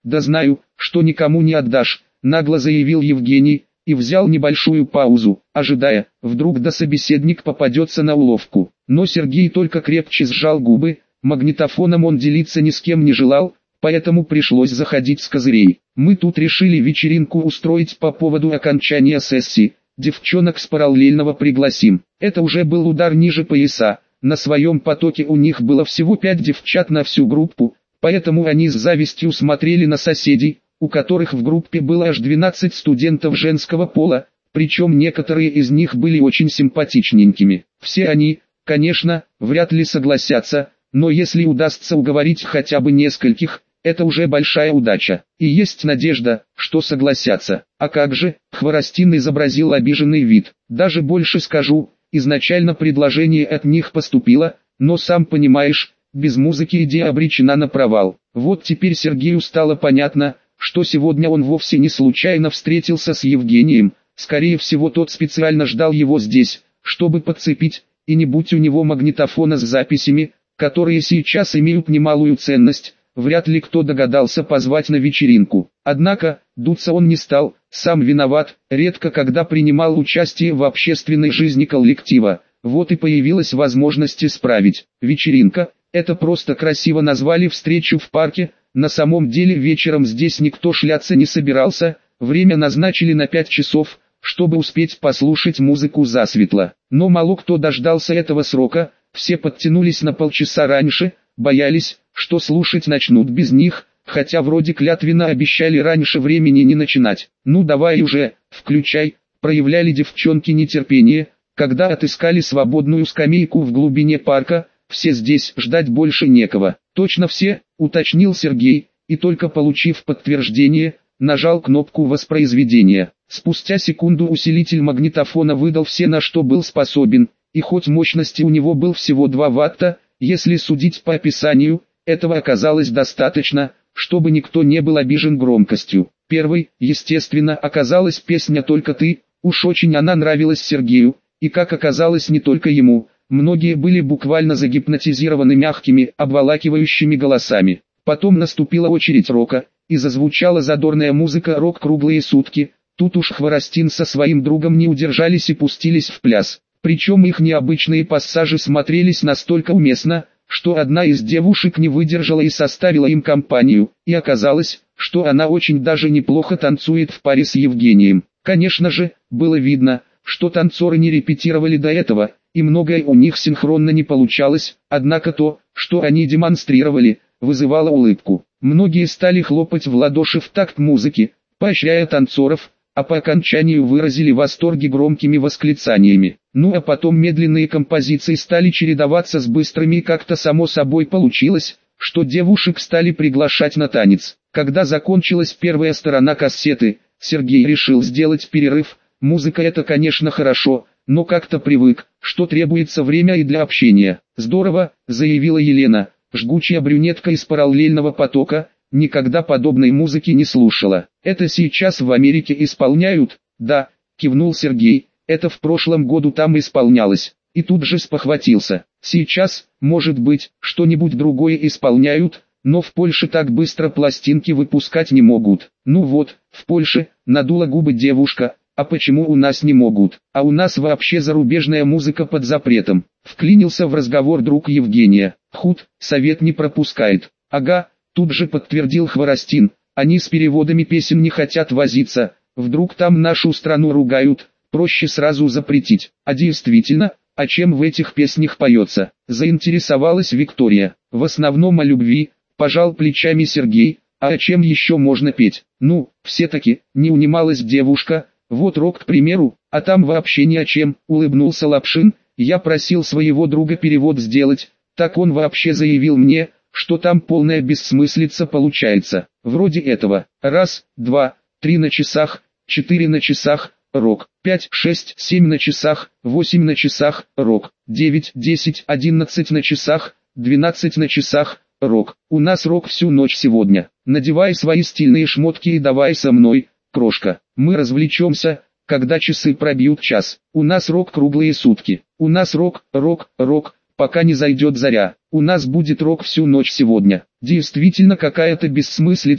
Да знаю, что никому не отдашь, нагло заявил Евгений, и взял небольшую паузу, ожидая, вдруг да собеседник попадется на уловку. Но Сергей только крепче сжал губы, магнитофоном он делиться ни с кем не желал, поэтому пришлось заходить с козырей. Мы тут решили вечеринку устроить по поводу окончания сессии, девчонок с параллельного пригласим. Это уже был удар ниже пояса, на своем потоке у них было всего 5 девчат на всю группу, поэтому они с завистью смотрели на соседей, у которых в группе было аж 12 студентов женского пола, причем некоторые из них были очень симпатичненькими. Все они, конечно, вряд ли согласятся, но если удастся уговорить хотя бы нескольких, это уже большая удача. И есть надежда, что согласятся. А как же, Хворостин изобразил обиженный вид. Даже больше скажу, изначально предложение от них поступило, но сам понимаешь, без музыки идея обречена на провал. Вот теперь Сергею стало понятно, что сегодня он вовсе не случайно встретился с Евгением, скорее всего тот специально ждал его здесь, чтобы подцепить, и не будь у него магнитофона с записями, которые сейчас имеют немалую ценность, вряд ли кто догадался позвать на вечеринку. Однако, дуться он не стал, сам виноват, редко когда принимал участие в общественной жизни коллектива, вот и появилась возможность исправить. Вечеринка, это просто красиво назвали встречу в парке, на самом деле вечером здесь никто шляться не собирался, время назначили на 5 часов, чтобы успеть послушать музыку засветло. Но мало кто дождался этого срока, все подтянулись на полчаса раньше, боялись, что слушать начнут без них, хотя вроде клятвенно обещали раньше времени не начинать. Ну давай уже, включай, проявляли девчонки нетерпение, когда отыскали свободную скамейку в глубине парка, все здесь, ждать больше некого. Точно все, уточнил Сергей, и только получив подтверждение, нажал кнопку воспроизведения. Спустя секунду усилитель магнитофона выдал все, на что был способен, и хоть мощности у него был всего 2 ватта, если судить по описанию, этого оказалось достаточно, чтобы никто не был обижен громкостью. Первой, естественно, оказалась песня «Только ты», уж очень она нравилась Сергею, и как оказалось не только ему, многие были буквально загипнотизированы мягкими, обволакивающими голосами. Потом наступила очередь рока, и зазвучала задорная музыка «Рок круглые сутки», тут уж Хворостин со своим другом не удержались и пустились в пляс. Причем их необычные пассажи смотрелись настолько уместно, что одна из девушек не выдержала и составила им компанию, и оказалось, что она очень даже неплохо танцует в паре с Евгением. Конечно же, было видно, что танцоры не репетировали до этого, и многое у них синхронно не получалось, однако то, что они демонстрировали, вызывало улыбку. Многие стали хлопать в ладоши в такт музыки, поощряя танцоров, а по окончанию выразили восторги громкими восклицаниями. Ну а потом медленные композиции стали чередоваться с быстрыми, и как-то само собой получилось, что девушек стали приглашать на танец. Когда закончилась первая сторона кассеты, Сергей решил сделать перерыв. Музыка — это, конечно, хорошо, но как-то привык, что требуется время и для общения. «Здорово», — заявила Елена, жгучая брюнетка из параллельного потока, никогда подобной музыки не слушала. «Это сейчас в Америке исполняют?» «Да», — кивнул Сергей, — «это в прошлом году там исполнялось». И тут же спохватился. «Сейчас, может быть, что-нибудь другое исполняют, но в Польше так быстро пластинки выпускать не могут». «Ну вот, в Польше», — надула губы девушка, — «а почему у нас не могут? А у нас вообще зарубежная музыка под запретом». Вклинился в разговор друг Евгения. «Худ, совет не пропускает». «Ага», — тут же подтвердил Хворостин, — «они с переводами песен не хотят возиться, вдруг там нашу страну ругают, проще сразу запретить». «А действительно, о чем в этих песнях поется?» — заинтересовалась Виктория. «В основном о любви», — пожал плечами Сергей, — «а о чем еще можно петь?» «Ну, все-таки», — не унималась девушка, — «вот рок, к примеру, а там вообще ни о чем», — улыбнулся Лапшин. «Я просил своего друга перевод сделать, так он вообще заявил мне, что там полная бессмыслица получается. Вроде этого: 1, 2, 3 на часах, 4 на часах, рок, 5, 6, 7 на часах, 8 на часах, рок, 9, 10, 11 на часах, 12 на часах, рок. У нас рок всю ночь сегодня. Надевай свои стильные шмотки и давай со мной, крошка. Мы развлечемся, когда часы пробьют час. У нас рок круглые сутки. У нас рок, рок, рок, пока не зайдет заря. У нас будет рок всю ночь сегодня». Действительно какая-то бессмыслица,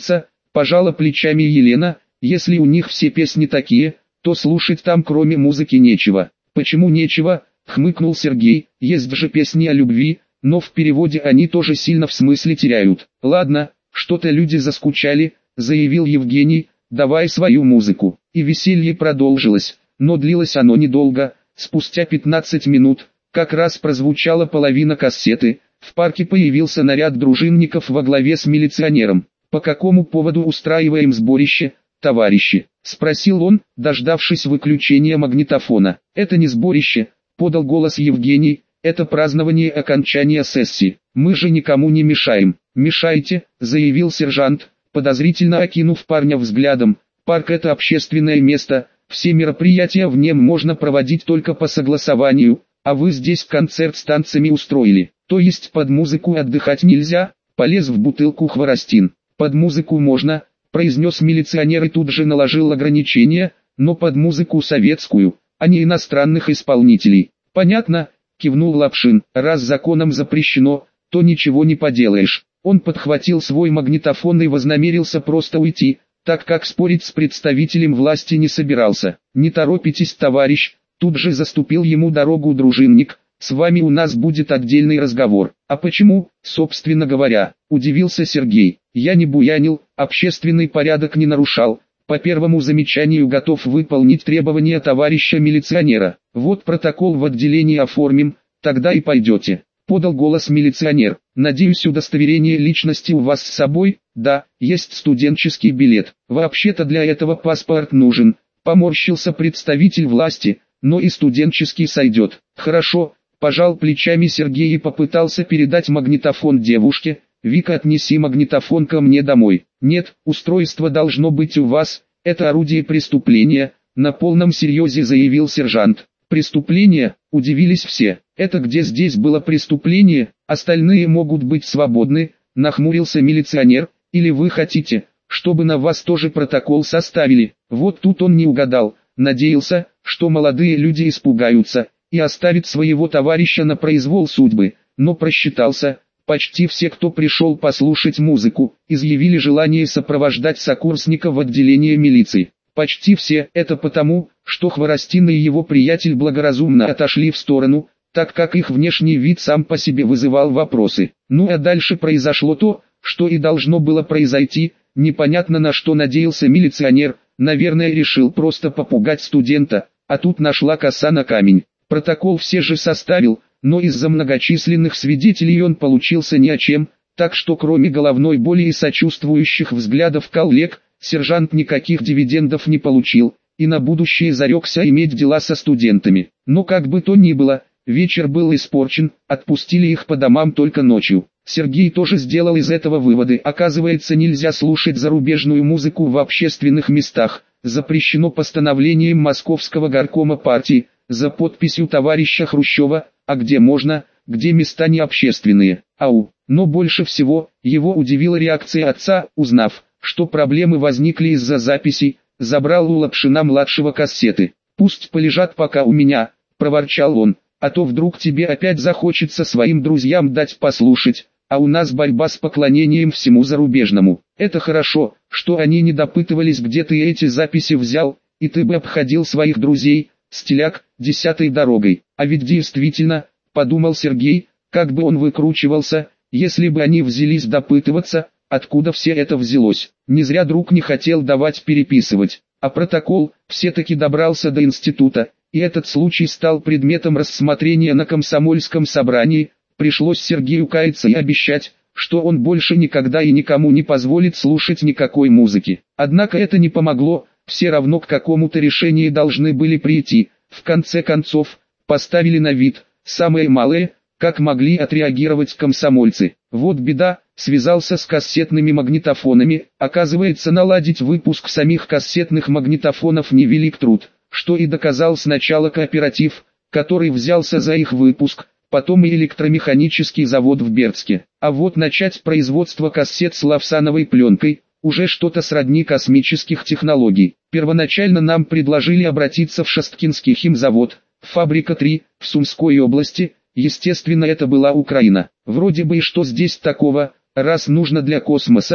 Пожала плечами Елена, если у них все песни такие, то слушать там кроме музыки нечего. Почему нечего? Хмыкнул Сергей, есть же песни о любви, но в переводе они тоже сильно в смысле теряют. Ладно, что-то люди заскучали, заявил Евгений, давай свою музыку. И веселье продолжилось, но длилось оно недолго. Спустя 15 минут, как раз прозвучала половина кассеты, в парке появился наряд дружинников во главе с милиционером. «По какому поводу устраиваем сборище, товарищи?» – спросил он, дождавшись выключения магнитофона. «Это не сборище», – подал голос Евгений, – «это празднование окончания сессии. Мы же никому не мешаем». «Мешаете», – заявил сержант, подозрительно окинув парня взглядом. «Парк – это общественное место, все мероприятия в нем можно проводить только по согласованию, а вы здесь концерт с танцами устроили. То есть под музыку отдыхать нельзя?» – полез в бутылку Хворостин. «Под музыку можно», – произнес милиционер и тут же наложил ограничения, но под музыку советскую, а не иностранных исполнителей. «Понятно», – кивнул Лапшин, – «раз законом запрещено, то ничего не поделаешь». Он подхватил свой магнитофон и вознамерился просто уйти, так как спорить с представителем власти не собирался. «Не торопитесь, товарищ», – тут же заступил ему дорогу дружинник, – «с вами у нас будет отдельный разговор». «А почему, собственно говоря?» – удивился Сергей. «Я не буянил, общественный порядок не нарушал, по первому замечанию готов выполнить требования товарища милиционера. Вот протокол в отделении оформим, тогда и пойдете», – подал голос милиционер. «Надеюсь, удостоверение личности у вас с собой?» «Да, есть студенческий билет. Вообще-то для этого паспорт нужен», – поморщился представитель власти, – «но и студенческий сойдет». «Хорошо», – пожал плечами Сергей и попытался передать магнитофон девушке. «Вика, отнеси магнитофон ко мне домой». «Нет, устройство должно быть у вас, это орудие преступления», – на полном серьезе заявил сержант. «Преступление?» – удивились все. «Это где здесь было преступление, остальные могут быть свободны», – нахмурился милиционер. «Или вы хотите, чтобы на вас тоже протокол составили?» Вот тут он не угадал, надеялся, что молодые люди испугаются и оставят своего товарища на произвол судьбы, но просчитался. Почти все, кто пришел послушать музыку, изъявили желание сопровождать сокурсника в отделение милиции. Почти все, это потому, что Хворостин и его приятель благоразумно отошли в сторону, так как их внешний вид сам по себе вызывал вопросы. Ну а дальше произошло то, что и должно было произойти. Непонятно, на что надеялся милиционер, наверное, решил просто попугать студента, а тут нашла коса на камень. Протокол все же составил, но из-за многочисленных свидетелей он получился ни о чем, так что кроме головной боли и сочувствующих взглядов коллег, сержант никаких дивидендов не получил, и на будущее зарекся иметь дела со студентами. Но как бы то ни было, вечер был испорчен, отпустили их по домам только ночью. Сергей тоже сделал из этого выводы. Оказывается, нельзя слушать зарубежную музыку в общественных местах, запрещено постановлением Московского горкома партии, за подписью товарища Хрущева, а где можно, где места не общественные. Ау! Но больше всего, его удивила реакция отца, узнав, что проблемы возникли из-за записей, забрал у Лапшина-младшего кассеты. «Пусть полежат пока у меня», – проворчал он, – «а то вдруг тебе опять захочется своим друзьям дать послушать, а у нас борьба с поклонением всему зарубежному. Это хорошо, что они не допытывались, где ты эти записи взял, и ты бы обходил своих друзей, стиляк, 10-й дорогой. А ведь действительно, подумал Сергей, как бы он выкручивался, если бы они взялись допытываться, откуда все это взялось. Не зря друг не хотел давать переписывать, а протокол все-таки добрался до института, и этот случай стал предметом рассмотрения на комсомольском собрании. Пришлось Сергею каяться и обещать, что он больше никогда и никому не позволит слушать никакой музыки. Однако это не помогло, все равно к какому-то решению должны были прийти. В конце концов, поставили на вид, самое малое, как могли отреагировать комсомольцы. Вот беда, связался с кассетными магнитофонами. Оказывается, наладить выпуск самих кассетных магнитофонов невелик труд, что и доказал сначала кооператив, который взялся за их выпуск, потом и электромеханический завод в Бердске. А вот начать производство кассет с лавсановой пленкой – уже что-то сродни космических технологий. Первоначально нам предложили обратиться в Шосткинский химзавод, фабрика 3, в Сумской области, естественно это была Украина. Вроде бы и что здесь такого, раз нужно для космоса,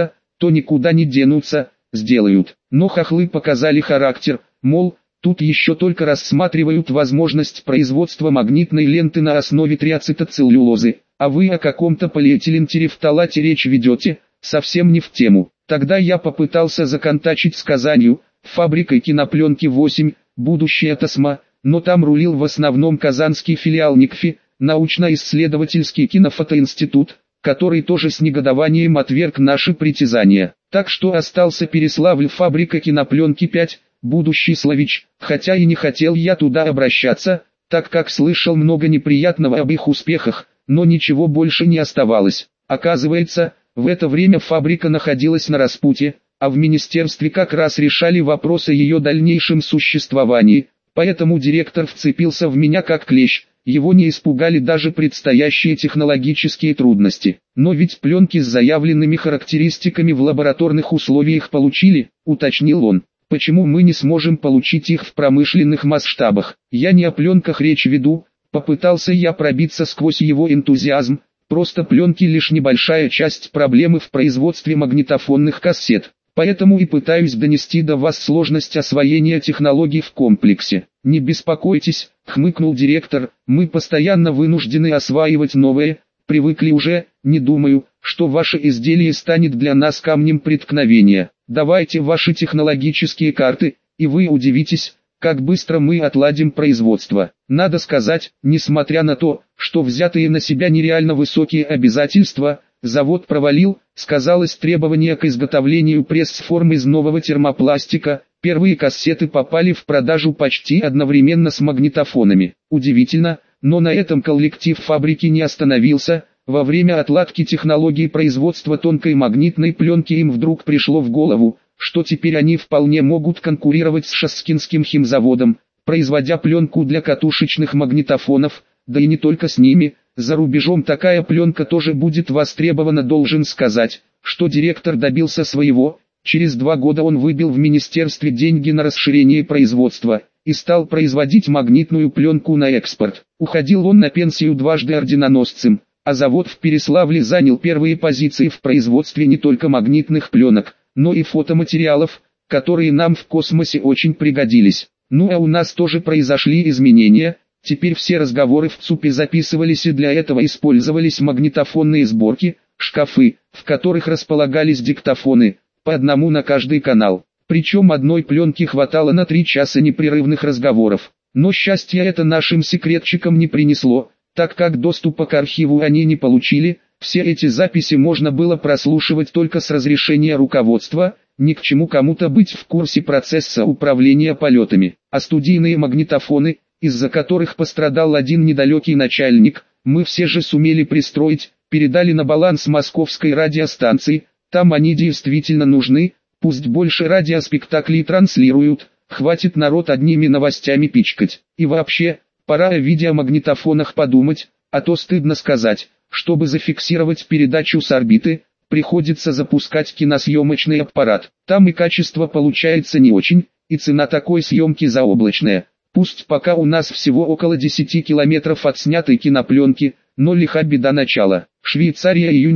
то никуда не денутся, сделают. Но хохлы показали характер, мол, тут еще только рассматривают возможность производства магнитной ленты на основе триацетоцеллюлозы, а вы о каком-то полиэтилентерефталате речь ведете, совсем не в тему. Тогда я попытался законтачить с Казанью, фабрикой кинопленки 8, будущее ТОСМа, но там рулил в основном казанский филиал НИКФИ, научно-исследовательский кинофотоинститут, который тоже с негодованием отверг наши притязания. Так что остался Переславль, фабрика кинопленки 5, будущий Славич, хотя и не хотел я туда обращаться, так как слышал много неприятного об их успехах, но ничего больше не оставалось. Оказывается, в это время фабрика находилась на распутье, а в министерстве как раз решали вопрос о ее дальнейшем существовании, поэтому директор вцепился в меня как клещ. Его не испугали даже предстоящие технологические трудности. Но ведь пленки с заявленными характеристиками в лабораторных условиях получили, уточнил он. Почему мы не сможем получить их в промышленных масштабах? Я не о пленках речь веду, попытался я пробиться сквозь его энтузиазм. Просто пленки лишь небольшая часть проблемы в производстве магнитофонных кассет. Поэтому и пытаюсь донести до вас сложность освоения технологий в комплексе. Не беспокойтесь, хмыкнул директор, мы постоянно вынуждены осваивать новое, привыкли уже, не думаю, что ваше изделие станет для нас камнем преткновения. Давайте ваши технологические карты, и вы удивитесь, как быстро мы отладим производство. Надо сказать, несмотря на то, что взятые на себя нереально высокие обязательства, завод провалил, сказалось требование к изготовлению пресс-форм из нового термопластика, первые кассеты попали в продажу почти одновременно с магнитофонами. Удивительно, но на этом коллектив фабрики не остановился. Во время отладки технологии производства тонкой магнитной пленки им вдруг пришло в голову, что теперь они вполне могут конкурировать с Шаскинским химзаводом, производя пленку для катушечных магнитофонов, да и не только с ними. За рубежом такая пленка тоже будет востребована. Должен сказать, что директор добился своего. Через 2 года он выбил в министерстве деньги на расширение производства и стал производить магнитную пленку на экспорт. Уходил он на пенсию дважды орденоносцем, а завод в Переславле занял первые позиции в производстве не только магнитных пленок, но и фотоматериалов, которые нам в космосе очень пригодились. Ну а у нас тоже произошли изменения. Теперь все разговоры в ЦУПе записывались, и для этого использовались магнитофонные сборки, шкафы, в которых располагались диктофоны, по одному на каждый канал. Причем одной пленки хватало на 3 часа непрерывных разговоров. Но счастья это нашим секретчикам не принесло, так как доступа к архиву они не получили. Все эти записи можно было прослушивать только с разрешения руководства, ни к чему кому-то быть в курсе процесса управления полетами. А студийные магнитофоны, из-за которых пострадал один недалекий начальник, мы все же сумели пристроить, передали на баланс московской радиостанции. Там они действительно нужны, пусть больше радиоспектаклей транслируют, хватит народ одними новостями пичкать. И вообще, пора о видеомагнитофонах подумать, а то стыдно сказать, чтобы зафиксировать передачу с орбиты, приходится запускать киносъемочный аппарат. Там и качество получается не очень, и цена такой съемки заоблачная. Пусть пока у нас всего около 10 километров от снятой кинопленки, но лиха беда начала. Швейцария, июнь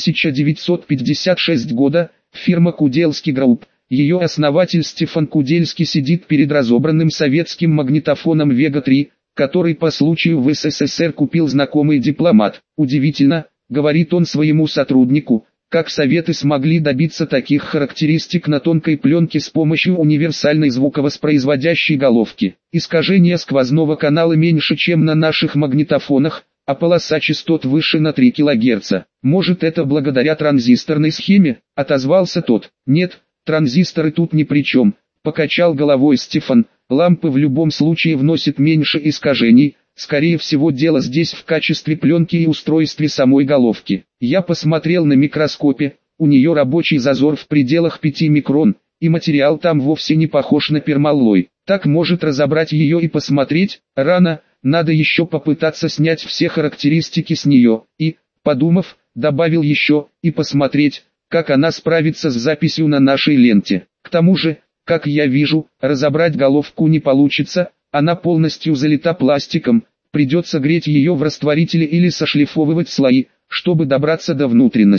1956 года, фирма Кудельский Групп. Ее основатель Стефан Кудельский сидит перед разобранным советским магнитофоном Вега-3, который по случаю в СССР купил знакомый дипломат. Удивительно, говорит он своему сотруднику, как Советы смогли добиться таких характеристик на тонкой пленке с помощью универсальной звуковоспроизводящей головки. Искажение сквозного канала меньше, чем на наших магнитофонах, а полоса частот выше на 3 кГц. Может, это благодаря транзисторной схеме? Отозвался тот. Нет, транзисторы тут ни при чем, покачал головой Стефан. Лампы в любом случае вносят меньше искажений. Скорее всего, дело здесь в качестве пленки и устройстве самой головки. Я посмотрел на микроскопе, у нее рабочий зазор в пределах 5 микрон, и материал там вовсе не похож на пермаллой. Так может разобрать ее и посмотреть? Рано, надо еще попытаться снять все характеристики с нее, и, подумав, добавил еще, и посмотреть, как она справится с записью на нашей ленте. К тому же, как я вижу, разобрать головку не получится. Она полностью залита пластиком, придется греть ее в растворителе или сошлифовывать слои, чтобы добраться до внутренностей.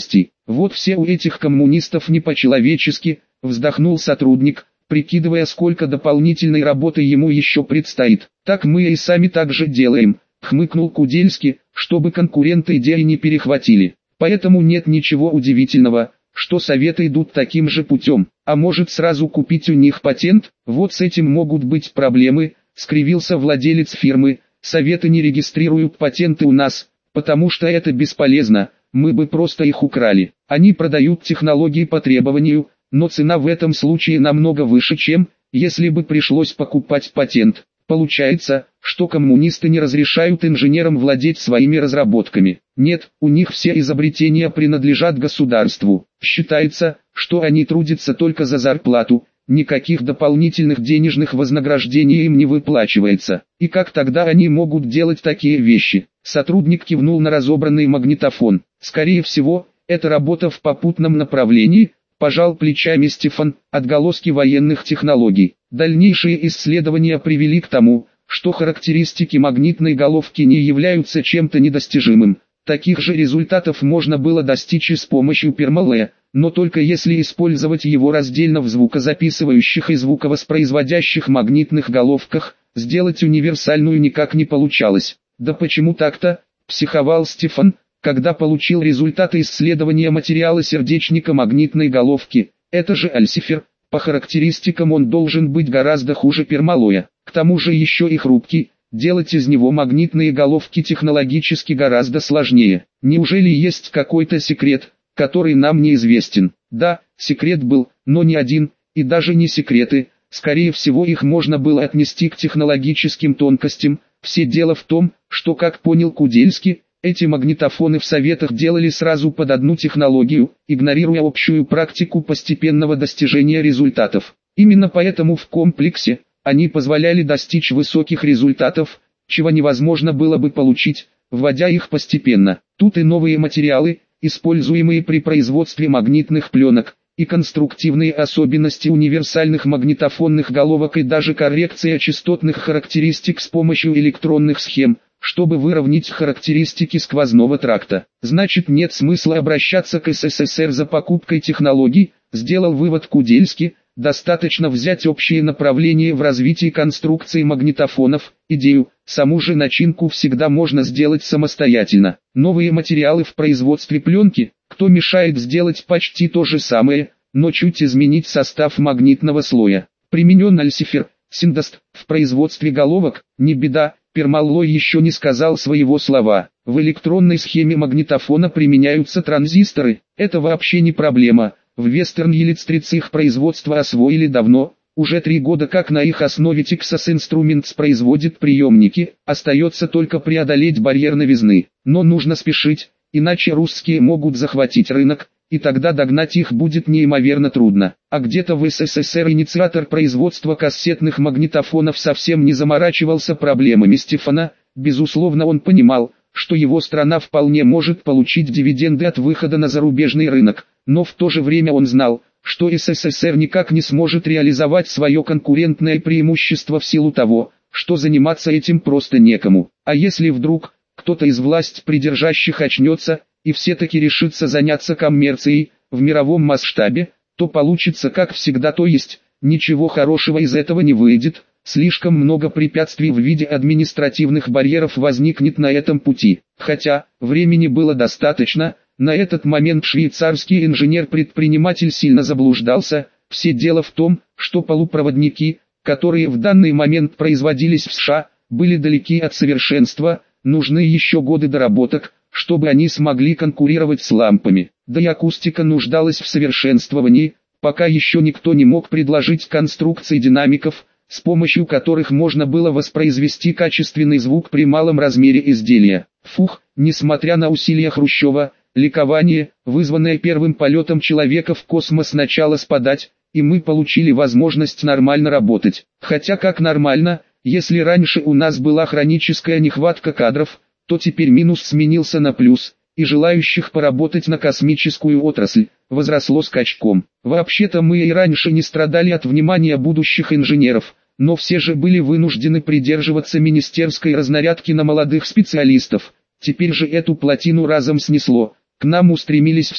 Вот все у этих коммунистов не по-человечески, вздохнул сотрудник, прикидывая, сколько дополнительной работы ему еще предстоит. Так мы и сами так же делаем, хмыкнул Кудельский, чтобы конкуренты идеи не перехватили. Поэтому нет ничего удивительного, что советы идут таким же путем. А может сразу купить у них патент? Вот с этим могут быть проблемы, скривился владелец фирмы. Советы не регистрируют патенты у нас, потому что это бесполезно, мы бы просто их украли. Они продают технологии по требованию, но цена в этом случае намного выше, чем, если бы пришлось покупать патент. Получается, что коммунисты не разрешают инженерам владеть своими разработками. Нет, у них все изобретения принадлежат государству. Считается, что они трудятся только за зарплату, никаких дополнительных денежных вознаграждений им не выплачивается. И как тогда они могут делать такие вещи? Сотрудник кивнул на разобранный магнитофон. Скорее всего, это работа в попутном направлении, пожал плечами Стефан, отголоски военных технологий. Дальнейшие исследования привели к тому, что характеристики магнитной головки не являются чем-то недостижимым. Таких же результатов можно было достичь и с помощью пермалея, но только если использовать его раздельно в звукозаписывающих и звуковоспроизводящих магнитных головках, сделать универсальную никак не получалось. Да почему так-то, психовал Стефан, когда получил результаты исследования материала сердечника магнитной головки. Это же альсифер, по характеристикам он должен быть гораздо хуже пермалоя, к тому же еще и хрупкий. Делать из него магнитные головки технологически гораздо сложнее. Неужели есть какой-то секрет, который нам неизвестен? Да, секрет был, но не один, и даже не секреты. Скорее всего их можно было отнести к технологическим тонкостям. Все дело в том, что, как понял Кудельский, эти магнитофоны в советах делали сразу под одну технологию, игнорируя общую практику постепенного достижения результатов. Именно поэтому в комплексе они позволяли достичь высоких результатов, чего невозможно было бы получить, вводя их постепенно. Тут и новые материалы, используемые при производстве магнитных пленок, и конструктивные особенности универсальных магнитофонных головок и даже коррекция частотных характеристик с помощью электронных схем, чтобы выровнять характеристики сквозного тракта. Значит, нет смысла обращаться к СССР за покупкой технологий, сделал вывод Кудельский. Достаточно взять общее направление в развитии конструкции магнитофонов, идею, саму же начинку всегда можно сделать самостоятельно. Новые материалы в производстве пленки, кто мешает сделать почти то же самое, но чуть изменить состав магнитного слоя. Применен альсифер, синдаст, в производстве головок, не беда, пермаллой еще не сказал своего слова. В электронной схеме магнитофона применяются транзисторы, это вообще не проблема. В Western Electric их производство освоили давно, уже 3 года как на их основе Texas Instruments производит приемники, остается только преодолеть барьер новизны. Но нужно спешить, иначе русские могут захватить рынок, и тогда догнать их будет неимоверно трудно. А где-то в СССР инициатор производства кассетных магнитофонов совсем не заморачивался проблемами Стефана, безусловно он понимал, что его страна вполне может получить дивиденды от выхода на зарубежный рынок. Но в то же время он знал, что СССР никак не сможет реализовать свое конкурентное преимущество в силу того, что заниматься этим просто некому. А если вдруг кто-то из власть придержащих очнется и все-таки решится заняться коммерцией в мировом масштабе, то получится как всегда, то есть ничего хорошего из этого не выйдет. Слишком много препятствий в виде административных барьеров возникнет на этом пути. Хотя времени было достаточно. На этот момент швейцарский инженер-предприниматель сильно заблуждался. Все дело в том, что полупроводники, которые в данный момент производились в США, были далеки от совершенства, нужны еще годы доработок, чтобы они смогли конкурировать с лампами. Да и акустика нуждалась в совершенствовании, пока еще никто не мог предложить конструкции динамиков, с помощью которых можно было воспроизвести качественный звук при малом размере изделия. Фух, несмотря на усилия Хрущева, ликование, вызванное первым полетом человека в космос, начало спадать, и мы получили возможность нормально работать. Хотя как нормально, если раньше у нас была хроническая нехватка кадров, то теперь минус сменился на плюс, и желающих поработать на космическую отрасль возросло скачком. Вообще-то мы и раньше не страдали от внимания будущих инженеров, но все же были вынуждены придерживаться министерской разнарядки на молодых специалистов. Теперь же эту плотину разом снесло. К нам устремились все,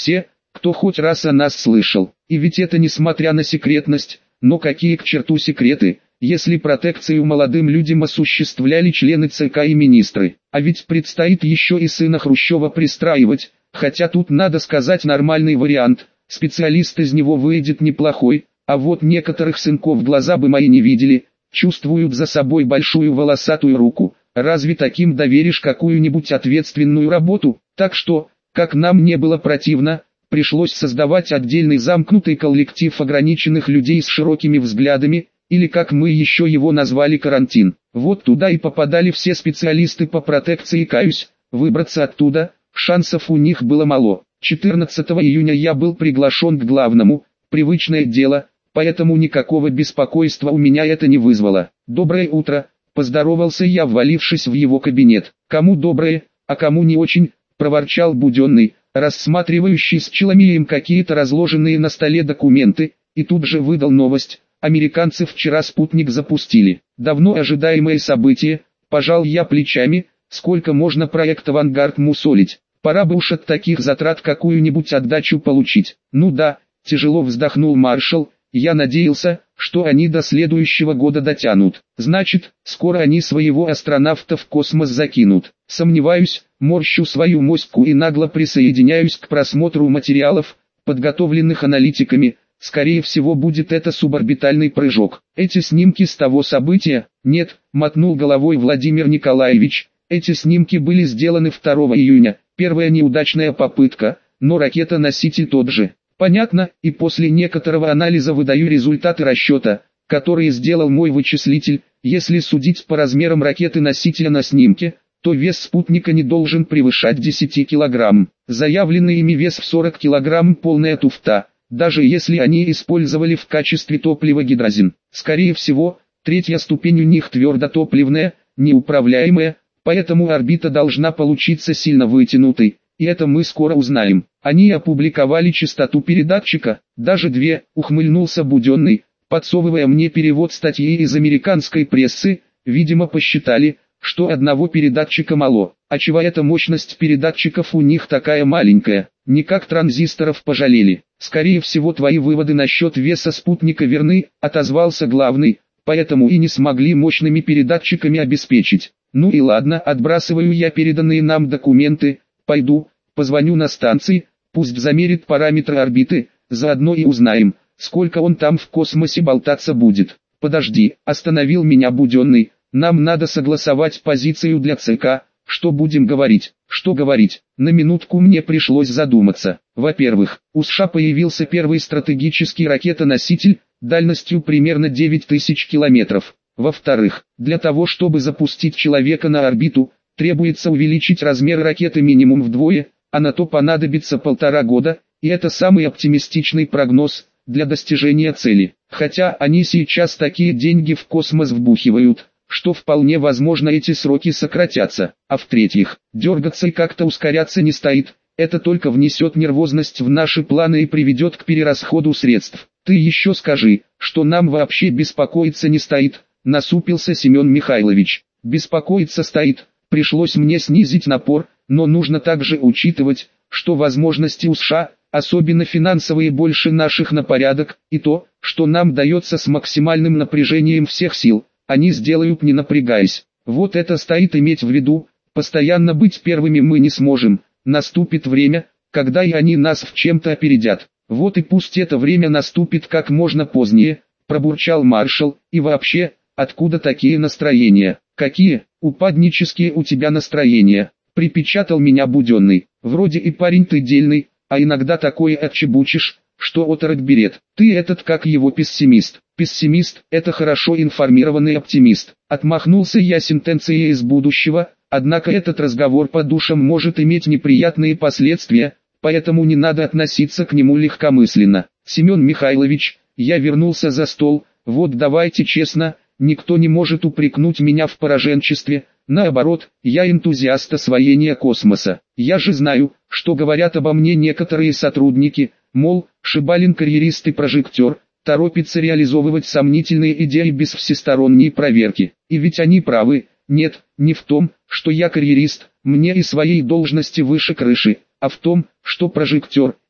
кто хоть раз о нас слышал. И ведь это несмотря на секретность, но какие к черту секреты, если протекцию молодым людям осуществляли члены ЦК и министры. А ведь предстоит еще и сына Хрущева пристраивать, хотя тут надо сказать нормальный вариант, специалист из него выйдет неплохой, а вот некоторых сынков глаза бы мои не видели, чувствуют за собой большую волосатую руку, разве таким доверишь какую-нибудь ответственную работу? Так что, как нам не было противно, пришлось создавать отдельный замкнутый коллектив ограниченных людей с широкими взглядами, или как мы еще его назвали карантин. Вот туда и попадали все специалисты по протекции, каюсь, выбраться оттуда, шансов у них было мало. 14 июня я был приглашен к главному, привычное дело, поэтому никакого беспокойства у меня это не вызвало. «Доброе утро», — поздоровался я, ввалившись в его кабинет. «Кому доброе, а кому не очень», — проворчал Буденный, рассматривающий с челомеем какие-то разложенные на столе документы, и тут же выдал новость. Американцы вчера спутник запустили. Давно ожидаемое событие, пожал я плечами, сколько можно проект «Авангард» мусолить. Пора бы уж от таких затрат какую-нибудь отдачу получить. Ну да, тяжело вздохнул маршал, я надеялся, что они до следующего года дотянут. Значит, скоро они своего астронавта в космос закинут. Сомневаюсь, морщу свою моську и нагло присоединяюсь к просмотру материалов, подготовленных аналитиками. Скорее всего будет это суборбитальный прыжок. Эти снимки с того события? Нет, мотнул головой Владимир Николаевич. Эти снимки были сделаны 2 июня. Первая неудачная попытка, но ракета-носитель тот же. Понятно, и после некоторого анализа выдаю результаты расчета, которые сделал мой вычислитель. Если судить по размерам ракеты-носителя на снимке, то вес спутника не должен превышать 10 килограмм. Заявленный ими вес в 40 килограмм полная туфта. Даже если они использовали в качестве топлива гидрозин. Скорее всего, третья ступень у них твердотопливная, неуправляемая, поэтому орбита должна получиться сильно вытянутой, и это мы скоро узнаем. Они опубликовали частоту передатчика, даже 2, ухмыльнулся Буденный, подсовывая мне перевод статьи из американской прессы, видимо посчитали, что одного передатчика мало. А чего эта мощность передатчиков у них такая маленькая? Никак транзисторов пожалели. Скорее всего твои выводы насчет веса спутника верны, отозвался главный, поэтому и не смогли мощными передатчиками обеспечить. Ну и ладно, отбрасываю я переданные нам документы, пойду, позвоню на станции, пусть замерит параметры орбиты, заодно и узнаем, сколько он там в космосе болтаться будет. Подожди, остановил меня Буденный, нам надо согласовать позицию для ЦК. Что будем говорить? Что говорить? На минутку мне пришлось задуматься. Во-первых, у США появился первый стратегический ракетоноситель, дальностью примерно 9000 километров. Во-вторых, для того чтобы запустить человека на орбиту, требуется увеличить размер ракеты минимум вдвое, а на то понадобится 1,5 года, и это самый оптимистичный прогноз для достижения цели. Хотя они сейчас такие деньги в космос вбухивают, что вполне возможно эти сроки сократятся. А в-третьих, дергаться и как-то ускоряться не стоит, это только внесет нервозность в наши планы и приведет к перерасходу средств. Ты еще скажи, что нам вообще беспокоиться не стоит, насупился Семен Михайлович. Беспокоиться стоит, пришлось мне снизить напор, но нужно также учитывать, что возможности у США, особенно финансовые, больше наших на порядок, и то, что нам дается с максимальным напряжением всех сил, они сделают не напрягаясь. Вот это стоит иметь в виду, постоянно быть первыми мы не сможем, наступит время, когда и они нас в чем-то опередят. Вот и пусть это время наступит как можно позднее, пробурчал маршал, и вообще, откуда такие настроения? Какие, упаднические у тебя настроения? Припечатал меня Буденный. Вроде и парень ты дельный, а иногда такое отчебучишь, что оторопь берет. Ты этот как его пессимист. Пессимист – это хорошо информированный оптимист. Отмахнулся я сентенцией из будущего, однако этот разговор по душам может иметь неприятные последствия, поэтому не надо относиться к нему легкомысленно. Семен Михайлович, я вернулся за стол, вот давайте честно, никто не может упрекнуть меня в пораженчестве, наоборот, я энтузиаст освоения космоса. Я же знаю, что говорят обо мне некоторые сотрудники, мол, Шибалин карьерист и прожектор, торопится реализовывать сомнительные идеи без всесторонней проверки. И ведь они правы, нет, не в том, что я карьерист, мне и своей должности выше крыши, а в том, что прожектор,